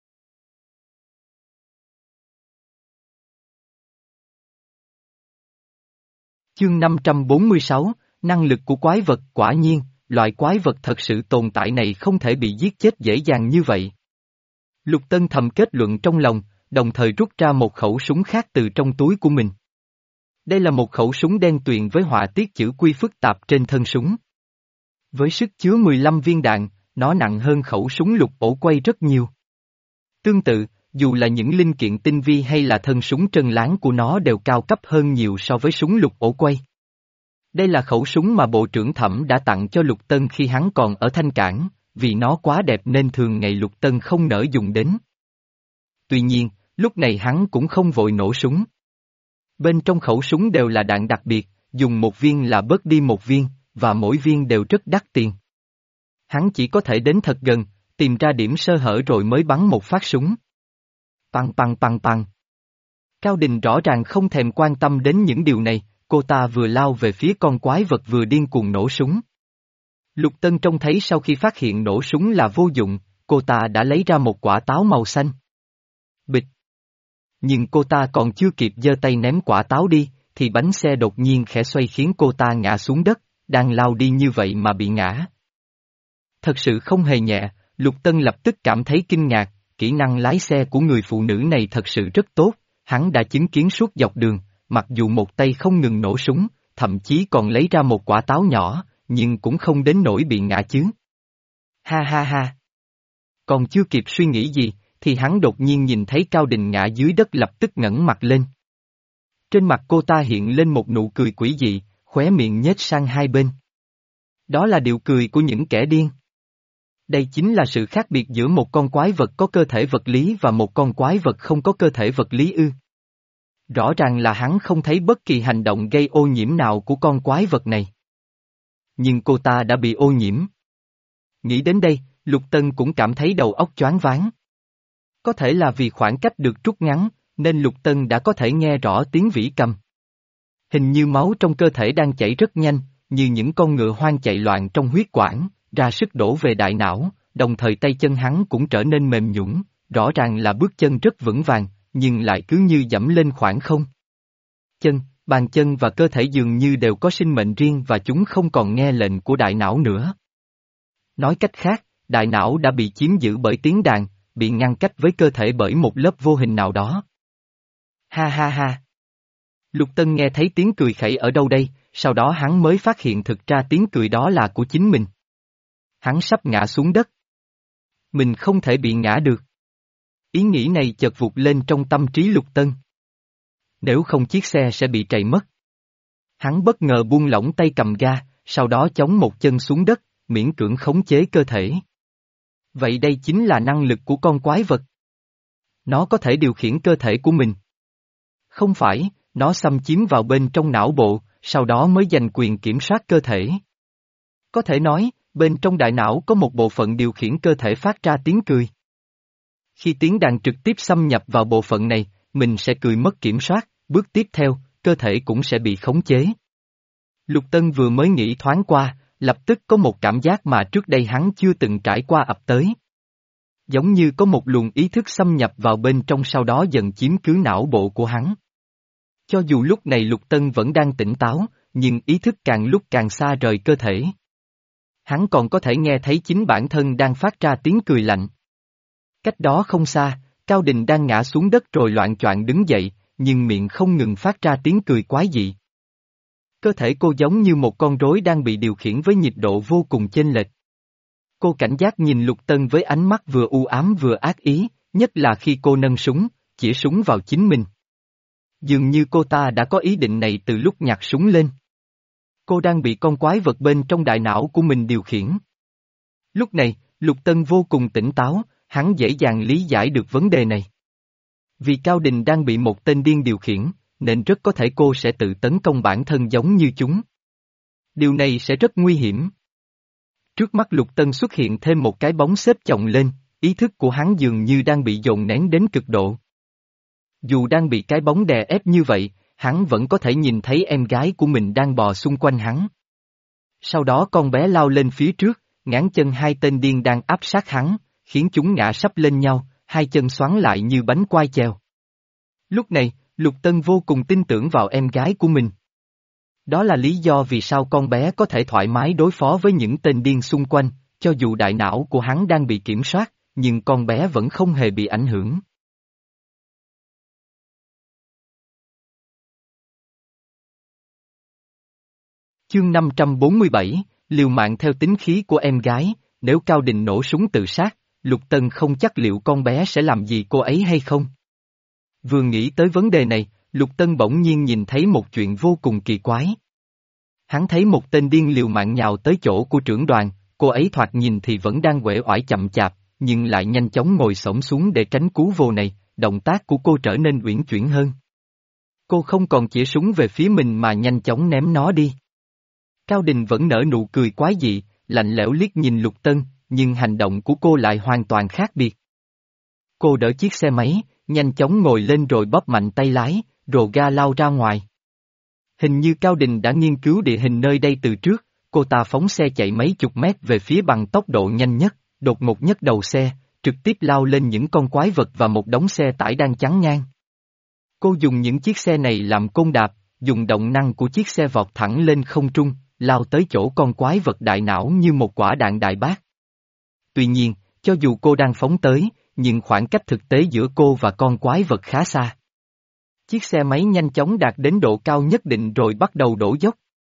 Chương năm trăm bốn mươi sáu, năng lực của quái vật. Quả nhiên, loại quái vật thật sự tồn tại này không thể bị giết chết dễ dàng như vậy. Lục Tân thầm kết luận trong lòng, đồng thời rút ra một khẩu súng khác từ trong túi của mình. Đây là một khẩu súng đen tuyền với họa tiết chữ quy phức tạp trên thân súng. Với sức chứa mười lăm viên đạn, nó nặng hơn khẩu súng lục ổ quay rất nhiều. Tương tự, dù là những linh kiện tinh vi hay là thân súng trơn láng của nó đều cao cấp hơn nhiều so với súng lục ổ quay. Đây là khẩu súng mà Bộ trưởng Thẩm đã tặng cho Lục Tân khi hắn còn ở Thanh Cảng, vì nó quá đẹp nên thường ngày Lục Tân không nỡ dùng đến. Tuy nhiên, lúc này hắn cũng không vội nổ súng. Bên trong khẩu súng đều là đạn đặc biệt, dùng một viên là bớt đi một viên, và mỗi viên đều rất đắt tiền. Hắn chỉ có thể đến thật gần, tìm ra điểm sơ hở rồi mới bắn một phát súng. Păng păng păng păng. Cao Đình rõ ràng không thèm quan tâm đến những điều này, cô ta vừa lao về phía con quái vật vừa điên cuồng nổ súng. Lục Tân trông thấy sau khi phát hiện nổ súng là vô dụng, cô ta đã lấy ra một quả táo màu xanh. Bịch. Nhưng cô ta còn chưa kịp giơ tay ném quả táo đi, thì bánh xe đột nhiên khẽ xoay khiến cô ta ngã xuống đất, đang lao đi như vậy mà bị ngã. Thật sự không hề nhẹ, Lục Tân lập tức cảm thấy kinh ngạc, kỹ năng lái xe của người phụ nữ này thật sự rất tốt, hắn đã chứng kiến suốt dọc đường, mặc dù một tay không ngừng nổ súng, thậm chí còn lấy ra một quả táo nhỏ, nhưng cũng không đến nỗi bị ngã chứ. Ha ha ha. Còn chưa kịp suy nghĩ gì, thì hắn đột nhiên nhìn thấy Cao Đình ngã dưới đất lập tức ngẩng mặt lên. Trên mặt cô ta hiện lên một nụ cười quỷ dị, khóe miệng nhếch sang hai bên. Đó là điệu cười của những kẻ điên. Đây chính là sự khác biệt giữa một con quái vật có cơ thể vật lý và một con quái vật không có cơ thể vật lý ư. Rõ ràng là hắn không thấy bất kỳ hành động gây ô nhiễm nào của con quái vật này. Nhưng cô ta đã bị ô nhiễm. Nghĩ đến đây, Lục Tân cũng cảm thấy đầu óc choáng váng. Có thể là vì khoảng cách được rút ngắn, nên Lục Tân đã có thể nghe rõ tiếng vĩ cầm. Hình như máu trong cơ thể đang chảy rất nhanh, như những con ngựa hoang chạy loạn trong huyết quản, ra sức đổ về đại não, đồng thời tay chân hắn cũng trở nên mềm nhũn, rõ ràng là bước chân rất vững vàng, nhưng lại cứ như dẫm lên khoảng không. Chân, bàn chân và cơ thể dường như đều có sinh mệnh riêng và chúng không còn nghe lệnh của đại não nữa. Nói cách khác, đại não đã bị chiếm giữ bởi tiếng đàn, bị ngăn cách với cơ thể bởi một lớp vô hình nào đó. Ha ha ha. Lục Tân nghe thấy tiếng cười khẩy ở đâu đây, sau đó hắn mới phát hiện thực ra tiếng cười đó là của chính mình. Hắn sắp ngã xuống đất. Mình không thể bị ngã được. Ý nghĩ này chợt vụt lên trong tâm trí Lục Tân. Nếu không chiếc xe sẽ bị trầy mất. Hắn bất ngờ buông lỏng tay cầm ga, sau đó chống một chân xuống đất, miễn cưỡng khống chế cơ thể. Vậy đây chính là năng lực của con quái vật. Nó có thể điều khiển cơ thể của mình. Không phải, nó xâm chiếm vào bên trong não bộ, sau đó mới giành quyền kiểm soát cơ thể. Có thể nói, bên trong đại não có một bộ phận điều khiển cơ thể phát ra tiếng cười. Khi tiếng đàn trực tiếp xâm nhập vào bộ phận này, mình sẽ cười mất kiểm soát, bước tiếp theo, cơ thể cũng sẽ bị khống chế. Lục Tân vừa mới nghĩ thoáng qua, lập tức có một cảm giác mà trước đây hắn chưa từng trải qua ập tới. Giống như có một luồng ý thức xâm nhập vào bên trong sau đó dần chiếm cứ não bộ của hắn. Cho dù lúc này Lục Tân vẫn đang tỉnh táo, nhưng ý thức càng lúc càng xa rời cơ thể. Hắn còn có thể nghe thấy chính bản thân đang phát ra tiếng cười lạnh. Cách đó không xa, Cao Đình đang ngã xuống đất rồi loạng choạng đứng dậy, nhưng miệng không ngừng phát ra tiếng cười quái dị. Cơ thể cô giống như một con rối đang bị điều khiển với nhịp độ vô cùng chênh lệch. Cô cảnh giác nhìn Lục Tân với ánh mắt vừa u ám vừa ác ý, nhất là khi cô nâng súng, chĩa súng vào chính mình. Dường như cô ta đã có ý định này từ lúc nhặt súng lên. Cô đang bị con quái vật bên trong đại não của mình điều khiển. Lúc này, Lục Tân vô cùng tỉnh táo, hắn dễ dàng lý giải được vấn đề này. Vì Cao Đình đang bị một tên điên điều khiển, nên rất có thể cô sẽ tự tấn công bản thân giống như chúng. Điều này sẽ rất nguy hiểm. Trước mắt Lục Tân xuất hiện thêm một cái bóng xếp chồng lên, ý thức của hắn dường như đang bị dồn nén đến cực độ. Dù đang bị cái bóng đè ép như vậy, hắn vẫn có thể nhìn thấy em gái của mình đang bò xung quanh hắn. Sau đó con bé lao lên phía trước, ngáng chân hai tên điên đang áp sát hắn, khiến chúng ngã sắp lên nhau, hai chân xoắn lại như bánh quai chèo. Lúc này, Lục Tân vô cùng tin tưởng vào em gái của mình. Đó là lý do vì sao con bé có thể thoải mái đối phó với những tên điên xung quanh, cho dù đại não của hắn đang bị kiểm soát, nhưng con bé vẫn không hề bị ảnh hưởng. Chương năm trăm bốn mươi bảy, liều mạng theo tính khí của em gái, nếu Cao Đình nổ súng tự sát, Lục Tân không chắc liệu con bé sẽ làm gì cô ấy hay không. Vừa nghĩ tới vấn đề này, Lục Tân bỗng nhiên nhìn thấy một chuyện vô cùng kỳ quái. Hắn thấy một tên điên liều mạng nhào tới chỗ của trưởng đoàn, cô ấy thoạt nhìn thì vẫn đang uể oải chậm chạp, nhưng lại nhanh chóng ngồi xổm xuống để tránh cú vô này, động tác của cô trở nên uyển chuyển hơn. Cô không còn chĩa súng về phía mình mà nhanh chóng ném nó đi. Cao Đình vẫn nở nụ cười quái dị, lạnh lẽo liếc nhìn Lục Tân, nhưng hành động của cô lại hoàn toàn khác biệt. Cô đỡ chiếc xe máy, nhanh chóng ngồi lên rồi bóp mạnh tay lái, rồ ga lao ra ngoài. Hình như Cao Đình đã nghiên cứu địa hình nơi đây từ trước, cô ta phóng xe chạy mấy chục mét về phía bằng tốc độ nhanh nhất, đột ngột nhấc đầu xe, trực tiếp lao lên những con quái vật và một đống xe tải đang chắn ngang. Cô dùng những chiếc xe này làm côn đạp, dùng động năng của chiếc xe vọt thẳng lên không trung, lao tới chỗ con quái vật đại não như một quả đạn đại bác. Tuy nhiên, cho dù cô đang phóng tới, nhưng khoảng cách thực tế giữa cô và con quái vật khá xa. Chiếc xe máy nhanh chóng đạt đến độ cao nhất định rồi bắt đầu đổ dốc.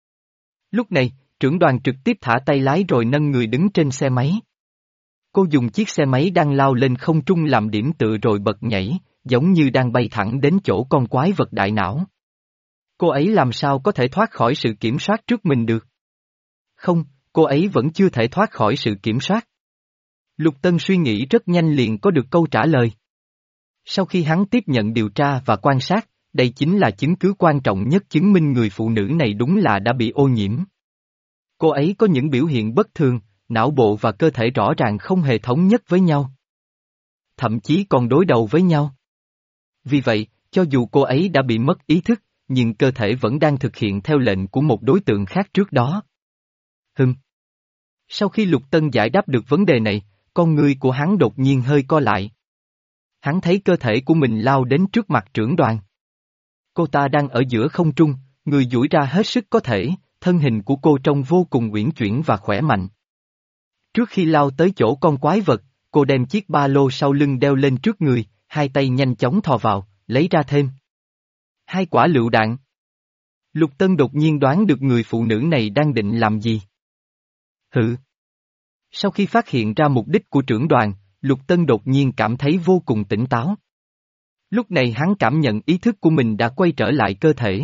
Lúc này, trưởng đoàn trực tiếp thả tay lái rồi nâng người đứng trên xe máy. Cô dùng chiếc xe máy đang lao lên không trung làm điểm tựa rồi bật nhảy, giống như đang bay thẳng đến chỗ con quái vật đại não. Cô ấy làm sao có thể thoát khỏi sự kiểm soát trước mình được? Không, cô ấy vẫn chưa thể thoát khỏi sự kiểm soát. Lục Tân suy nghĩ rất nhanh liền có được câu trả lời. Sau khi hắn tiếp nhận điều tra và quan sát, đây chính là chứng cứ quan trọng nhất chứng minh người phụ nữ này đúng là đã bị ô nhiễm. Cô ấy có những biểu hiện bất thường, não bộ và cơ thể rõ ràng không hề thống nhất với nhau. Thậm chí còn đối đầu với nhau. Vì vậy, cho dù cô ấy đã bị mất ý thức, nhưng cơ thể vẫn đang thực hiện theo lệnh của một đối tượng khác trước đó. Hừm. Sau khi Lục Tân giải đáp được vấn đề này, con người của hắn đột nhiên hơi co lại. Hắn thấy cơ thể của mình lao đến trước mặt trưởng đoàn. Cô ta đang ở giữa không trung, người duỗi ra hết sức có thể, thân hình của cô trông vô cùng uyển chuyển và khỏe mạnh. Trước khi lao tới chỗ con quái vật, cô đem chiếc ba lô sau lưng đeo lên trước người, hai tay nhanh chóng thò vào, lấy ra thêm hai quả lựu đạn. Lục Tân đột nhiên đoán được người phụ nữ này đang định làm gì. Hự. Sau khi phát hiện ra mục đích của trưởng đoàn, Lục Tân đột nhiên cảm thấy vô cùng tỉnh táo. Lúc này hắn cảm nhận ý thức của mình đã quay trở lại cơ thể.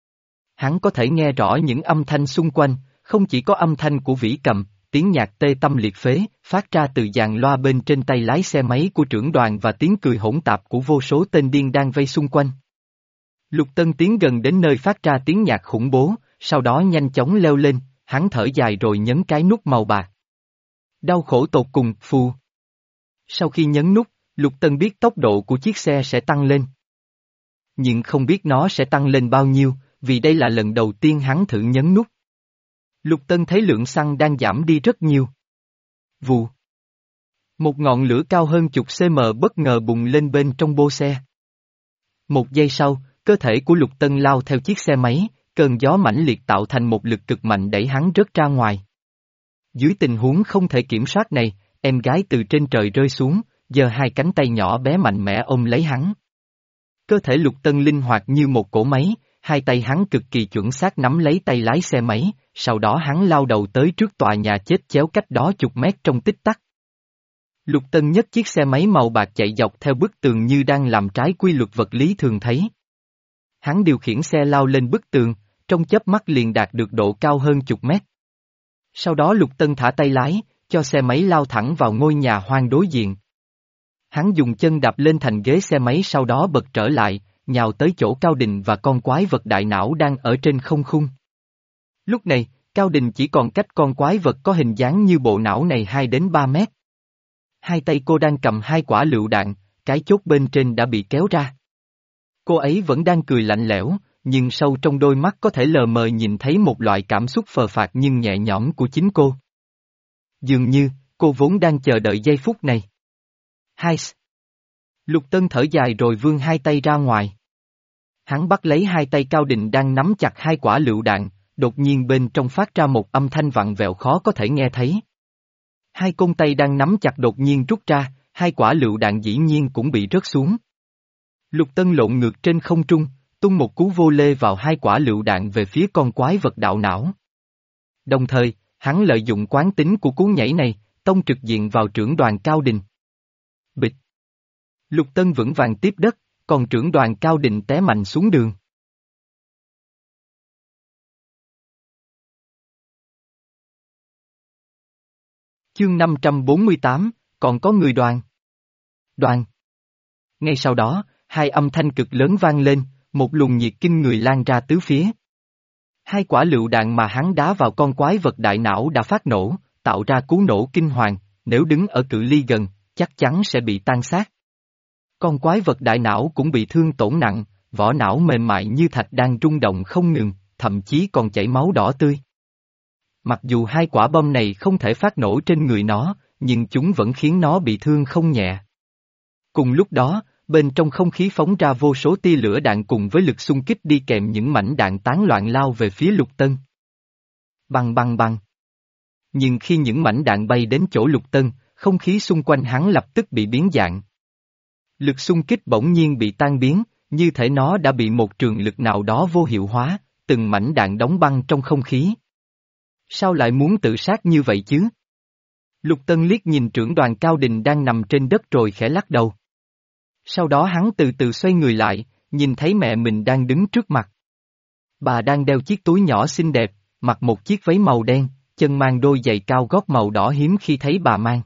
Hắn có thể nghe rõ những âm thanh xung quanh, không chỉ có âm thanh của vĩ cầm, tiếng nhạc tê tâm liệt phế, phát ra từ dàn loa bên trên tay lái xe máy của trưởng đoàn và tiếng cười hỗn tạp của vô số tên điên đang vây xung quanh. Lục Tân tiến gần đến nơi phát ra tiếng nhạc khủng bố, sau đó nhanh chóng leo lên, hắn thở dài rồi nhấn cái nút màu bạc. Đau khổ tột cùng, phù. Sau khi nhấn nút, Lục Tân biết tốc độ của chiếc xe sẽ tăng lên. Nhưng không biết nó sẽ tăng lên bao nhiêu, vì đây là lần đầu tiên hắn thử nhấn nút. Lục Tân thấy lượng xăng đang giảm đi rất nhiều. Vù. Một ngọn lửa cao hơn chục cm bất ngờ bùng lên bên trong bô xe. Một giây sau, cơ thể của Lục Tân lao theo chiếc xe máy, cơn gió mãnh liệt tạo thành một lực cực mạnh đẩy hắn rớt ra ngoài. Dưới tình huống không thể kiểm soát này, em gái từ trên trời rơi xuống, giơ hai cánh tay nhỏ bé mạnh mẽ ôm lấy hắn. Cơ thể Lục Tân linh hoạt như một cỗ máy, hai tay hắn cực kỳ chuẩn xác nắm lấy tay lái xe máy, sau đó hắn lao đầu tới trước tòa nhà chết chéo cách đó chục mét trong tích tắc. Lục Tân nhấc chiếc xe máy màu bạc chạy dọc theo bức tường như đang làm trái quy luật vật lý thường thấy. Hắn điều khiển xe lao lên bức tường, trong chớp mắt liền đạt được độ cao hơn chục mét. Sau đó Lục Tân thả tay lái, cho xe máy lao thẳng vào ngôi nhà hoang đối diện. Hắn dùng chân đạp lên thành ghế xe máy sau đó bật trở lại, nhào tới chỗ Cao Đình và con quái vật đại não đang ở trên không khung. Lúc này, Cao Đình chỉ còn cách con quái vật có hình dáng như bộ não này hai đến ba mét. Hai tay cô đang cầm hai quả lựu đạn, cái chốt bên trên đã bị kéo ra. Cô ấy vẫn đang cười lạnh lẽo, nhưng sâu trong đôi mắt có thể lờ mờ nhìn thấy một loại cảm xúc phờ phạc nhưng nhẹ nhõm của chính cô. Dường như, cô vốn đang chờ đợi giây phút này. Hai. Lục Tân thở dài rồi vươn hai tay ra ngoài. Hắn bắt lấy hai tay Cao Đình đang nắm chặt hai quả lựu đạn, đột nhiên bên trong phát ra một âm thanh vặn vẹo khó có thể nghe thấy. Hai côn tay đang nắm chặt đột nhiên rút ra, hai quả lựu đạn dĩ nhiên cũng bị rớt xuống. Lục Tân lộn ngược trên không trung, tung một cú vô lê vào hai quả lựu đạn về phía con quái vật đạo não. Đồng thời, hắn lợi dụng quán tính của cú nhảy này, tông trực diện vào trưởng đoàn Cao Đình. Bịch! Lục Tân vững vàng tiếp đất, còn trưởng đoàn Cao Đình té mạnh xuống đường. Chương năm trăm bốn mươi tám, còn có người đoàn. Đoàn. Ngay sau đó, hai âm thanh cực lớn vang lên, một luồng nhiệt kinh người lan ra tứ phía. Hai quả lựu đạn mà hắn đá vào con quái vật đại não đã phát nổ, tạo ra cú nổ kinh hoàng, nếu đứng ở cự ly gần, chắc chắn sẽ bị tan xác. Con quái vật đại não cũng bị thương tổn nặng, vỏ não mềm mại như thạch đang rung động không ngừng, thậm chí còn chảy máu đỏ tươi. Mặc dù hai quả bom này không thể phát nổ trên người nó, nhưng chúng vẫn khiến nó bị thương không nhẹ. Cùng lúc đó, bên trong không khí phóng ra vô số tia lửa đạn cùng với lực xung kích đi kèm những mảnh đạn tán loạn lao về phía Lục Tân. Băng băng băng. Nhưng khi những mảnh đạn bay đến chỗ Lục Tân, không khí xung quanh hắn lập tức bị biến dạng. Lực xung kích bỗng nhiên bị tan biến, như thể nó đã bị một trường lực nào đó vô hiệu hóa, từng mảnh đạn đóng băng trong không khí. Sao lại muốn tự sát như vậy chứ? Lục Tân liếc nhìn trưởng đoàn Cao Đình đang nằm trên đất rồi khẽ lắc đầu. Sau đó hắn từ từ xoay người lại, nhìn thấy mẹ mình đang đứng trước mặt. Bà đang đeo chiếc túi nhỏ xinh đẹp, mặc một chiếc váy màu đen, chân mang đôi giày cao gót màu đỏ hiếm khi thấy bà mang.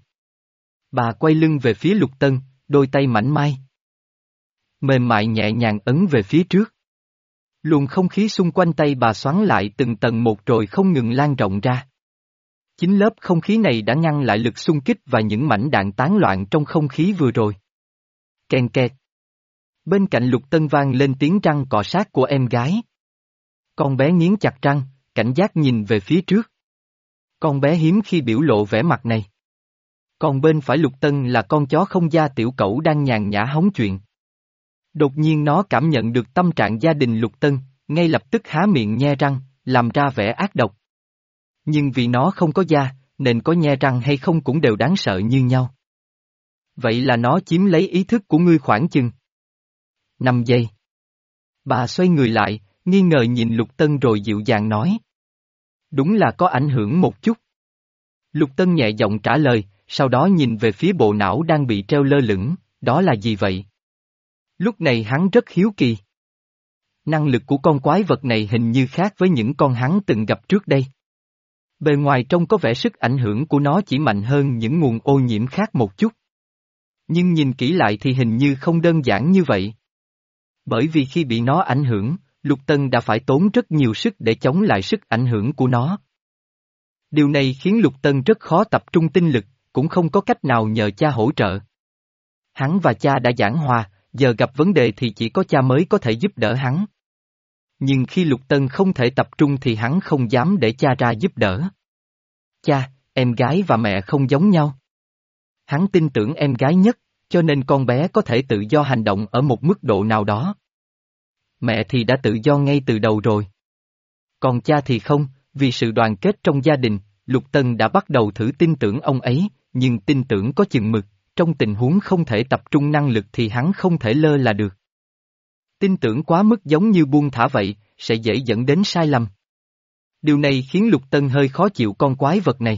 Bà quay lưng về phía Lục Tân, đôi tay mảnh mai. Mềm mại nhẹ nhàng ấn về phía trước. Luồng không khí xung quanh tay bà xoắn lại từng tầng một rồi không ngừng lan rộng ra. Chính lớp không khí này đã ngăn lại lực xung kích và những mảnh đạn tán loạn trong không khí vừa rồi. Kèn kẹt. Bên cạnh Lục Tân vang lên tiếng răng cọ sát của em gái. Con bé nghiến chặt răng, cảnh giác nhìn về phía trước. Con bé hiếm khi biểu lộ vẻ mặt này. Còn bên phải Lục Tân là con chó không da tiểu cẩu đang nhàn nhã hóng chuyện. Đột nhiên nó cảm nhận được tâm trạng gia đình Lục Tân, ngay lập tức há miệng nhe răng, làm ra vẻ ác độc. Nhưng vì nó không có da, nên có nhe răng hay không cũng đều đáng sợ như nhau. Vậy là nó chiếm lấy ý thức của ngươi khoảng chừng năm giây. Bà xoay người lại, nghi ngờ nhìn Lục Tân rồi dịu dàng nói. Đúng là có ảnh hưởng một chút. Lục Tân nhẹ giọng trả lời, sau đó nhìn về phía bộ não đang bị treo lơ lửng, đó là gì vậy? Lúc này hắn rất hiếu kỳ. Năng lực của con quái vật này hình như khác với những con hắn từng gặp trước đây. Bề ngoài trông có vẻ sức ảnh hưởng của nó chỉ mạnh hơn những nguồn ô nhiễm khác một chút. Nhưng nhìn kỹ lại thì hình như không đơn giản như vậy. Bởi vì khi bị nó ảnh hưởng, Lục Tân đã phải tốn rất nhiều sức để chống lại sức ảnh hưởng của nó. Điều này khiến Lục Tân rất khó tập trung tinh lực, cũng không có cách nào nhờ cha hỗ trợ. Hắn và cha đã giảng hòa, giờ gặp vấn đề thì chỉ có cha mới có thể giúp đỡ hắn. Nhưng khi Lục Tân không thể tập trung thì hắn không dám để cha ra giúp đỡ. Cha, em gái và mẹ không giống nhau. Hắn tin tưởng em gái nhất, cho nên con bé có thể tự do hành động ở một mức độ nào đó. Mẹ thì đã tự do ngay từ đầu rồi. Còn cha thì không, vì sự đoàn kết trong gia đình, Lục Tân đã bắt đầu thử tin tưởng ông ấy, nhưng tin tưởng có chừng mực, trong tình huống không thể tập trung năng lực thì hắn không thể lơ là được. Tin tưởng quá mức giống như buông thả vậy, sẽ dễ dẫn đến sai lầm. Điều này khiến Lục Tân hơi khó chịu con quái vật này.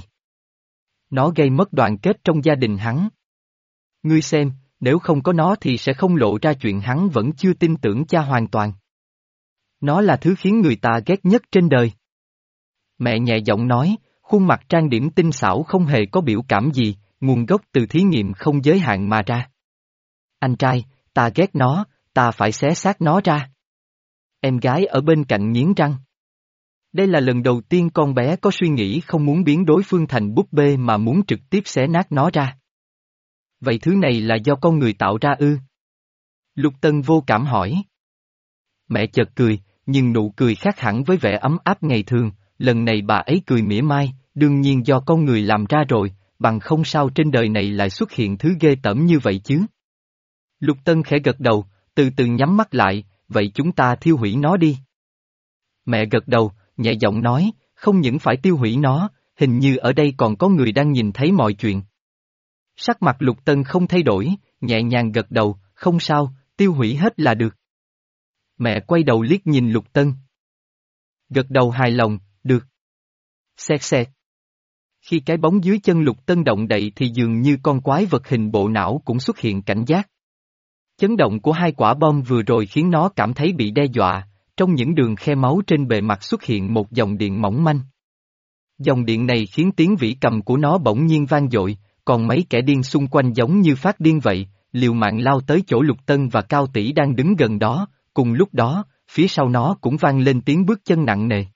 Nó gây mất đoàn kết trong gia đình hắn. Ngươi xem, nếu không có nó thì sẽ không lộ ra chuyện hắn vẫn chưa tin tưởng cha hoàn toàn. Nó là thứ khiến người ta ghét nhất trên đời. Mẹ nhẹ giọng nói, Khuôn mặt trang điểm tinh xảo không hề có biểu cảm gì, nguồn gốc từ thí nghiệm không giới hạn mà ra. Anh trai, ta ghét nó, ta phải xé xác nó ra. Em gái ở bên cạnh nghiến răng. Đây là lần đầu tiên con bé có suy nghĩ không muốn biến đối phương thành búp bê mà muốn trực tiếp xé nát nó ra. Vậy thứ này là do con người tạo ra ư? Lục Tân vô cảm hỏi. Mẹ chợt cười, nhưng nụ cười khác hẳn với vẻ ấm áp ngày thường, lần này bà ấy cười mỉa mai, đương nhiên do con người làm ra rồi, bằng không sao trên đời này lại xuất hiện thứ ghê tởm như vậy chứ. Lục Tân khẽ gật đầu, từ từ nhắm mắt lại, vậy chúng ta thiêu hủy nó đi. Mẹ gật đầu, nhẹ giọng nói, không những phải tiêu hủy nó, hình như ở đây còn có người đang nhìn thấy mọi chuyện. Sắc mặt Lục Tân không thay đổi, nhẹ nhàng gật đầu, không sao, tiêu hủy hết là được. Mẹ quay đầu liếc nhìn Lục Tân. Gật đầu hài lòng, được. Xẹt xẹt. Khi cái bóng dưới chân Lục Tân động đậy thì dường như con quái vật hình bộ não cũng xuất hiện cảnh giác. Chấn động của hai quả bom vừa rồi khiến nó cảm thấy bị đe dọa, trong những đường khe máu trên bề mặt xuất hiện một dòng điện mỏng manh. Dòng điện này khiến tiếng vĩ cầm của nó bỗng nhiên vang dội, còn mấy kẻ điên xung quanh giống như phát điên vậy, liều mạng lao tới chỗ Lục Tân và Cao Tỷ đang đứng gần đó, cùng lúc đó, phía sau nó cũng vang lên tiếng bước chân nặng nề.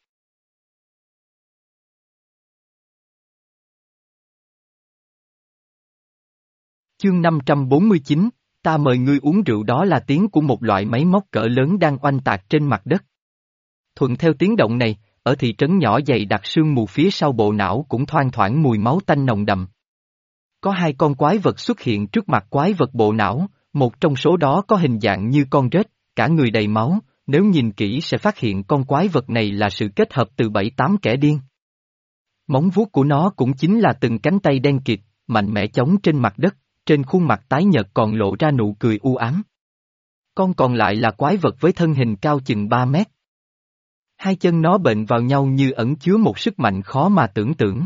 Chương năm trăm bốn mươi chín, ta mời ngươi uống rượu đó là tiếng của một loại máy móc cỡ lớn đang oanh tạc trên mặt đất. Thuận theo tiếng động này, ở thị trấn nhỏ dày đặc sương mù phía sau bộ não cũng thoang thoảng mùi máu tanh nồng đậm. Có hai con quái vật xuất hiện trước mặt quái vật bộ não, một trong số đó có hình dạng như con rết, cả người đầy máu, nếu nhìn kỹ sẽ phát hiện con quái vật này là sự kết hợp từ bảy tám kẻ điên. Móng vuốt của nó cũng chính là từng cánh tay đen kịt, mạnh mẽ chống trên mặt đất, trên khuôn mặt tái nhợt còn lộ ra nụ cười u ám. Con còn lại là quái vật với thân hình cao chừng ba mét. Hai chân nó bệnh vào nhau như ẩn chứa một sức mạnh khó mà tưởng tượng.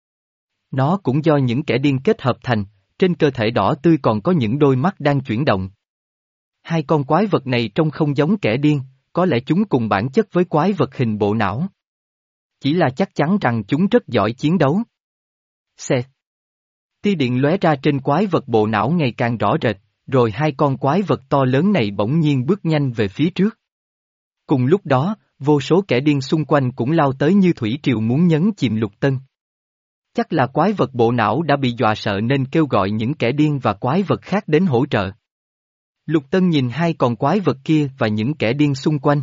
Nó cũng do những kẻ điên kết hợp thành, trên cơ thể đỏ tươi còn có những đôi mắt đang chuyển động. Hai con quái vật này trông không giống kẻ điên, có lẽ chúng cùng bản chất với quái vật hình bộ não. Chỉ là chắc chắn rằng chúng rất giỏi chiến đấu. Xe. Tia điện lóe ra trên quái vật bộ não ngày càng rõ rệt, rồi hai con quái vật to lớn này bỗng nhiên bước nhanh về phía trước. Cùng lúc đó, vô số kẻ điên xung quanh cũng lao tới như thủy triều muốn nhấn chìm Lục Tân. Chắc là quái vật bộ não đã bị dọa sợ nên kêu gọi những kẻ điên và quái vật khác đến hỗ trợ. Lục Tân nhìn hai con quái vật kia và những kẻ điên xung quanh.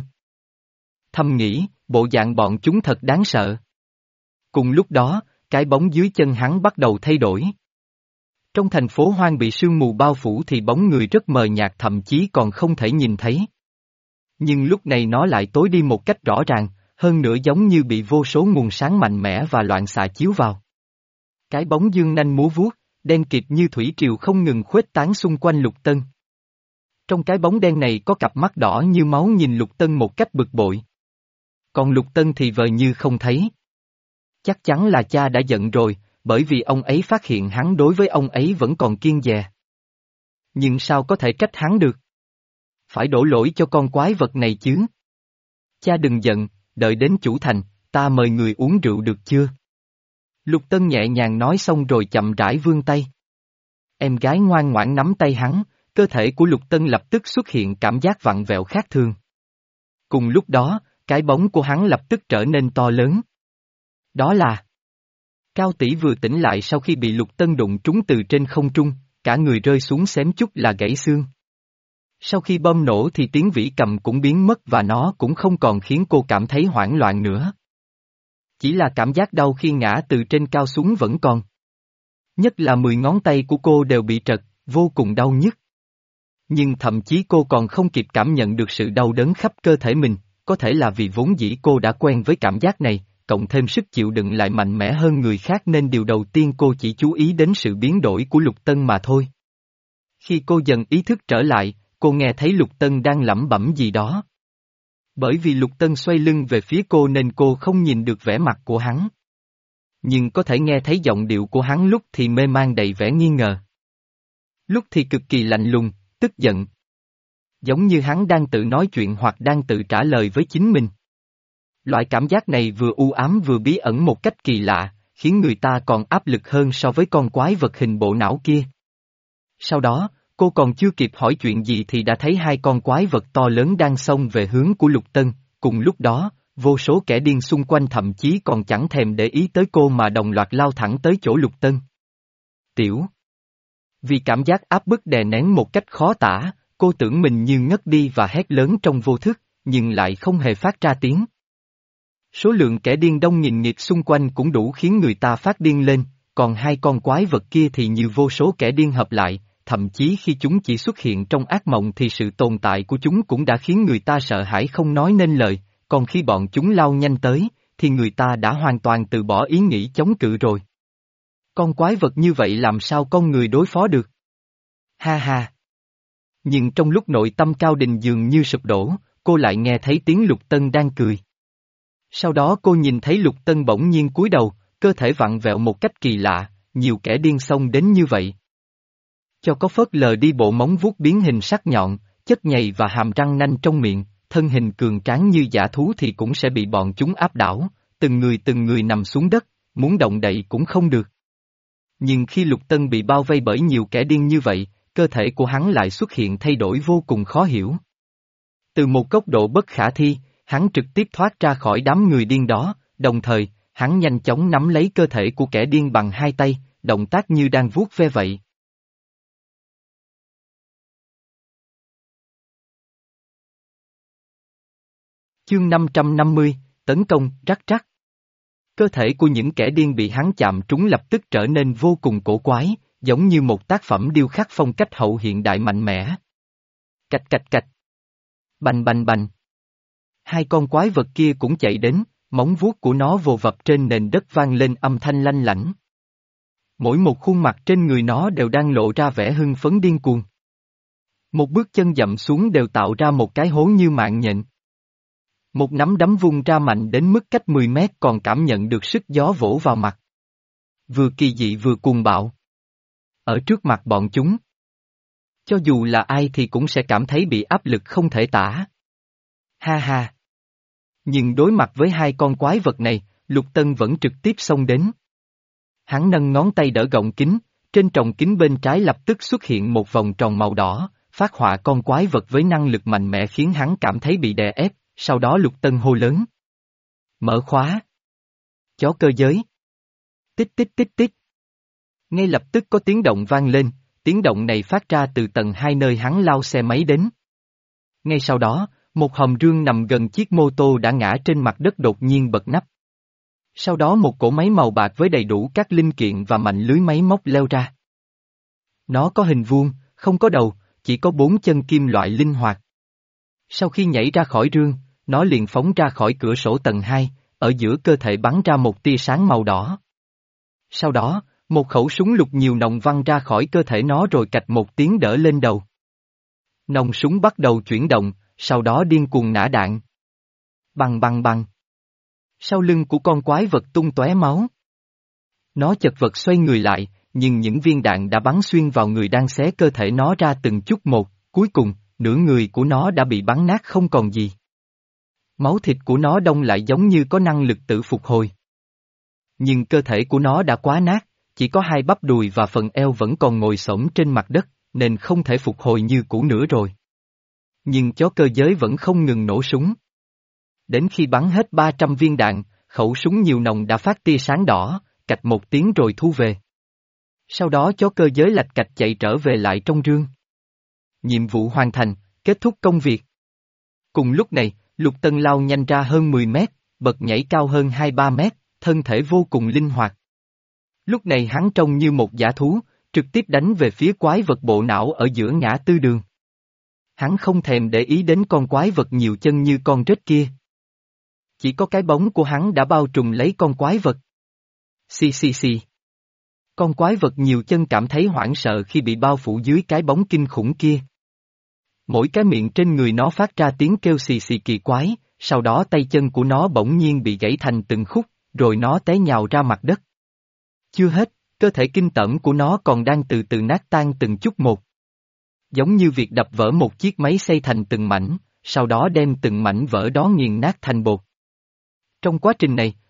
Thầm nghĩ, bộ dạng bọn chúng thật đáng sợ. Cùng lúc đó, cái bóng dưới chân hắn bắt đầu thay đổi. Trong thành phố hoang bị sương mù bao phủ thì bóng người rất mờ nhạt thậm chí còn không thể nhìn thấy. Nhưng lúc này nó lại tối đi một cách rõ ràng, hơn nữa giống như bị vô số nguồn sáng mạnh mẽ và loạn xạ chiếu vào. Cái bóng dương nanh múa vuốt, đen kịt như thủy triều không ngừng khuếch tán xung quanh Lục Tân. Trong cái bóng đen này có cặp mắt đỏ như máu nhìn Lục Tân một cách bực bội. Còn Lục Tân thì vờ như không thấy. Chắc chắn là cha đã giận rồi, bởi vì ông ấy phát hiện hắn đối với ông ấy vẫn còn kiêng dè. Nhưng sao có thể trách hắn được? Phải đổ lỗi cho con quái vật này chứ. Cha đừng giận, đợi đến chủ thành, ta mời người uống rượu được chưa? Lục Tân nhẹ nhàng nói xong rồi chậm rãi vươn tay. Em gái ngoan ngoãn nắm tay hắn, cơ thể của Lục Tân lập tức xuất hiện cảm giác vặn vẹo khác thường. Cùng lúc đó, cái bóng của hắn lập tức trở nên to lớn. Đó là... Cao Tỷ vừa tỉnh lại sau khi bị Lục Tân đụng trúng từ trên không trung, cả người rơi xuống xém chút là gãy xương. Sau khi bom nổ thì tiếng vĩ cầm cũng biến mất và nó cũng không còn khiến cô cảm thấy hoảng loạn nữa. Chỉ là cảm giác đau khi ngã từ trên cao xuống vẫn còn. Nhất là mười ngón tay của cô đều bị trật, vô cùng đau nhức. Nhưng thậm chí cô còn không kịp cảm nhận được sự đau đớn khắp cơ thể mình, có thể là vì vốn dĩ cô đã quen với cảm giác này, cộng thêm sức chịu đựng lại mạnh mẽ hơn người khác nên điều đầu tiên cô chỉ chú ý đến sự biến đổi của Lục Tân mà thôi. Khi cô dần ý thức trở lại, cô nghe thấy Lục Tân đang lẩm bẩm gì đó. Bởi vì Lục Tân xoay lưng về phía cô nên cô không nhìn được vẻ mặt của hắn. Nhưng có thể nghe thấy giọng điệu của hắn lúc thì mê man đầy vẻ nghi ngờ. Lúc thì cực kỳ lạnh lùng, tức giận. Giống như hắn đang tự nói chuyện hoặc đang tự trả lời với chính mình. Loại cảm giác này vừa u ám vừa bí ẩn một cách kỳ lạ, khiến người ta còn áp lực hơn so với con quái vật hình bộ não kia. Sau đó, cô còn chưa kịp hỏi chuyện gì thì đã thấy hai con quái vật to lớn đang xông về hướng của Lục Tân, cùng lúc đó, vô số kẻ điên xung quanh thậm chí còn chẳng thèm để ý tới cô mà đồng loạt lao thẳng tới chỗ Lục Tân. Tiểu. Vì cảm giác áp bức đè nén một cách khó tả, cô tưởng mình như ngất đi và hét lớn trong vô thức, nhưng lại không hề phát ra tiếng. Số lượng kẻ điên đông nghìn nghịt xung quanh cũng đủ khiến người ta phát điên lên, còn hai con quái vật kia thì như vô số kẻ điên hợp lại, thậm chí khi chúng chỉ xuất hiện trong ác mộng thì sự tồn tại của chúng cũng đã khiến người ta sợ hãi không nói nên lời, còn khi bọn chúng lao nhanh tới, thì người ta đã hoàn toàn từ bỏ ý nghĩ chống cự rồi. Con quái vật như vậy làm sao con người đối phó được? Ha ha! Nhưng trong lúc nội tâm Cao Đình dường như sụp đổ, cô lại nghe thấy tiếng Lục Tân đang cười. Sau đó cô nhìn thấy Lục Tân bỗng nhiên cúi đầu, cơ thể vặn vẹo một cách kỳ lạ, nhiều kẻ điên xông đến như vậy. Cho có phớt lờ đi bộ móng vuốt biến hình sắc nhọn, chất nhầy và hàm răng nanh trong miệng, thân hình cường tráng như dã thú thì cũng sẽ bị bọn chúng áp đảo, từng người từng người nằm xuống đất, muốn động đậy cũng không được. Nhưng khi Lục Tân bị bao vây bởi nhiều kẻ điên như vậy, cơ thể của hắn lại xuất hiện thay đổi vô cùng khó hiểu. Từ một góc độ bất khả thi, hắn trực tiếp thoát ra khỏi đám người điên đó, đồng thời, hắn nhanh chóng nắm lấy cơ thể của kẻ điên bằng hai tay, động tác như đang vuốt ve vậy. Chương năm trăm năm mươi, tấn công, rắc rắc. Cơ thể của những kẻ điên bị hắn chạm trúng lập tức trở nên vô cùng cổ quái, giống như một tác phẩm điêu khắc phong cách hậu hiện đại mạnh mẽ. Cạch cạch cạch. Bành bành bành. Hai con quái vật kia cũng chạy đến, móng vuốt của nó vồ vập trên nền đất vang lên âm thanh lanh lảnh. Mỗi một khuôn mặt trên người nó đều đang lộ ra vẻ hưng phấn điên cuồng. Một bước chân dậm xuống đều tạo ra một cái hố như mạng nhện. Một nắm đấm vung ra mạnh đến mức cách mười mét còn cảm nhận được sức gió vỗ vào mặt. Vừa kỳ dị vừa cuồng bạo. Ở trước mặt bọn chúng, cho dù là ai thì cũng sẽ cảm thấy bị áp lực không thể tả. Ha ha! Nhưng đối mặt với hai con quái vật này, Lục Tân vẫn trực tiếp xông đến. Hắn nâng ngón tay đỡ gọng kính, trên tròng kính bên trái lập tức xuất hiện một vòng tròn màu đỏ, phát họa con quái vật với năng lực mạnh mẽ khiến hắn cảm thấy bị đè ép, sau đó Lục Tân hô lớn. Mở khóa. Chó cơ giới. Tích tích tích tích. Ngay lập tức có tiếng động vang lên, tiếng động này phát ra từ tầng hai nơi hắn lao xe máy đến. Ngay sau đó, một hòm rương nằm gần chiếc mô tô đã ngã trên mặt đất đột nhiên bật nắp. Sau đó một cỗ máy màu bạc với đầy đủ các linh kiện và mạnh lưới máy móc leo ra. Nó có hình vuông, không có đầu, chỉ có bốn chân kim loại linh hoạt. Sau khi nhảy ra khỏi rương, nó liền phóng ra khỏi cửa sổ tầng hai, ở giữa cơ thể bắn ra một tia sáng màu đỏ. Sau đó, một khẩu súng lục nhiều nòng văng ra khỏi cơ thể nó rồi cạch một tiếng đỡ lên đầu. Nòng súng bắt đầu chuyển động, sau đó điên cuồng nã đạn. Băng băng băng. Sau lưng của con quái vật tung tóe máu. Nó chật vật xoay người lại, nhưng những viên đạn đã bắn xuyên vào người đang xé cơ thể nó ra từng chút một, cuối cùng, nửa người của nó đã bị bắn nát không còn gì. Máu thịt của nó đông lại giống như có năng lực tự phục hồi. Nhưng cơ thể của nó đã quá nát, chỉ có hai bắp đùi và phần eo vẫn còn ngồi xổm trên mặt đất, nên không thể phục hồi như cũ nữa rồi. Nhưng chó cơ giới vẫn không ngừng nổ súng. Đến khi bắn hết ba trăm viên đạn, khẩu súng nhiều nòng đã phát tia sáng đỏ, cạch một tiếng rồi thu về. Sau đó chó cơ giới lạch cạch chạy trở về lại trong rương. Nhiệm vụ hoàn thành, kết thúc công việc. Cùng lúc này, Lục Tân lao nhanh ra hơn mười mét, bật nhảy cao hơn hai ba mét, thân thể vô cùng linh hoạt. Lúc này hắn trông như một dã thú, trực tiếp đánh về phía quái vật bộ não ở giữa ngã tư đường. Hắn không thèm để ý đến con quái vật nhiều chân như con rết kia. Chỉ có cái bóng của hắn đã bao trùm lấy con quái vật. Xì xì xì. Con quái vật nhiều chân cảm thấy hoảng sợ khi bị bao phủ dưới cái bóng kinh khủng kia. Mỗi cái miệng trên người nó phát ra tiếng kêu xì xì kỳ quái, sau đó tay chân của nó bỗng nhiên bị gãy thành từng khúc, rồi nó té nhào ra mặt đất. Chưa hết, cơ thể kinh tởm của nó còn đang từ từ nát tan từng chút một. Giống như việc đập vỡ một chiếc máy xay thành từng mảnh, sau đó đem từng mảnh vỡ đó nghiền nát thành bột. Trong quá trình này,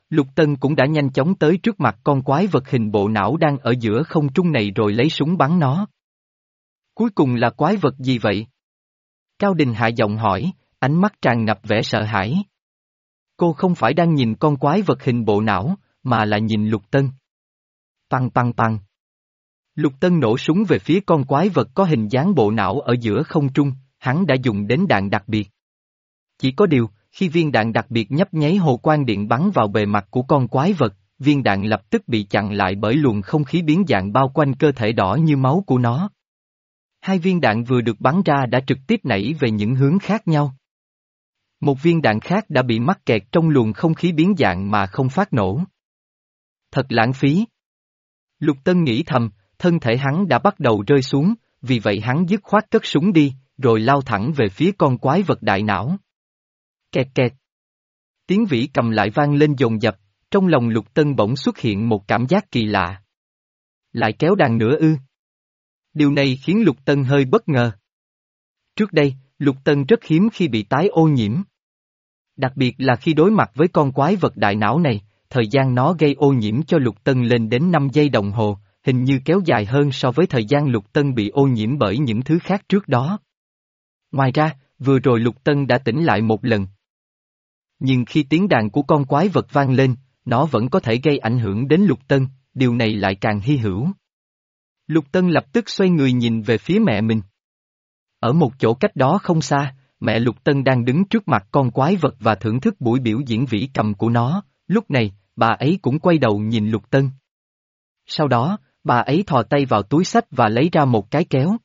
Lục Tân cũng đã nhanh chóng tới trước mặt con quái vật hình bộ não đang ở giữa không trung này rồi lấy súng bắn nó. Cuối cùng là quái vật gì vậy? Cao Đình hạ giọng hỏi, ánh mắt tràn ngập vẻ sợ hãi. Cô không phải đang nhìn con quái vật hình bộ não, mà là nhìn Lục Tân. Păng păng păng. Lục Tân nổ súng về phía con quái vật có hình dáng bộ não ở giữa không trung, hắn đã dùng đến đạn đặc biệt. Chỉ có điều, khi viên đạn đặc biệt nhấp nháy hồ quang điện bắn vào bề mặt của con quái vật, viên đạn lập tức bị chặn lại bởi luồng không khí biến dạng bao quanh cơ thể đỏ như máu của nó. Hai viên đạn vừa được bắn ra đã trực tiếp nảy về những hướng khác nhau. Một viên đạn khác đã bị mắc kẹt trong luồng không khí biến dạng mà không phát nổ. Thật lãng phí. Lục Tân nghĩ thầm, thân thể hắn đã bắt đầu rơi xuống, vì vậy hắn dứt khoát cất súng đi, rồi lao thẳng về phía con quái vật đại não. Kẹt kẹt. Tiếng vĩ cầm lại vang lên dồn dập, trong lòng Lục Tân bỗng xuất hiện một cảm giác kỳ lạ. Lại kéo đàn nữa ư? Điều này khiến Lục Tân hơi bất ngờ. Trước đây, Lục Tân rất hiếm khi bị tái ô nhiễm. Đặc biệt là khi đối mặt với con quái vật đại não này, thời gian nó gây ô nhiễm cho Lục Tân lên đến năm giây đồng hồ, hình như kéo dài hơn so với thời gian Lục Tân bị ô nhiễm bởi những thứ khác trước đó. Ngoài ra, vừa rồi Lục Tân đã tỉnh lại một lần. Nhưng khi tiếng đàn của con quái vật vang lên, nó vẫn có thể gây ảnh hưởng đến Lục Tân, điều này lại càng hy hữu. Lục Tân lập tức xoay người nhìn về phía mẹ mình. Ở một chỗ cách đó không xa, mẹ Lục Tân đang đứng trước mặt con quái vật và thưởng thức buổi biểu diễn vĩ cầm của nó, lúc này, bà ấy cũng quay đầu nhìn Lục Tân. Sau đó, bà ấy thò tay vào túi xách và lấy ra một cái kéo.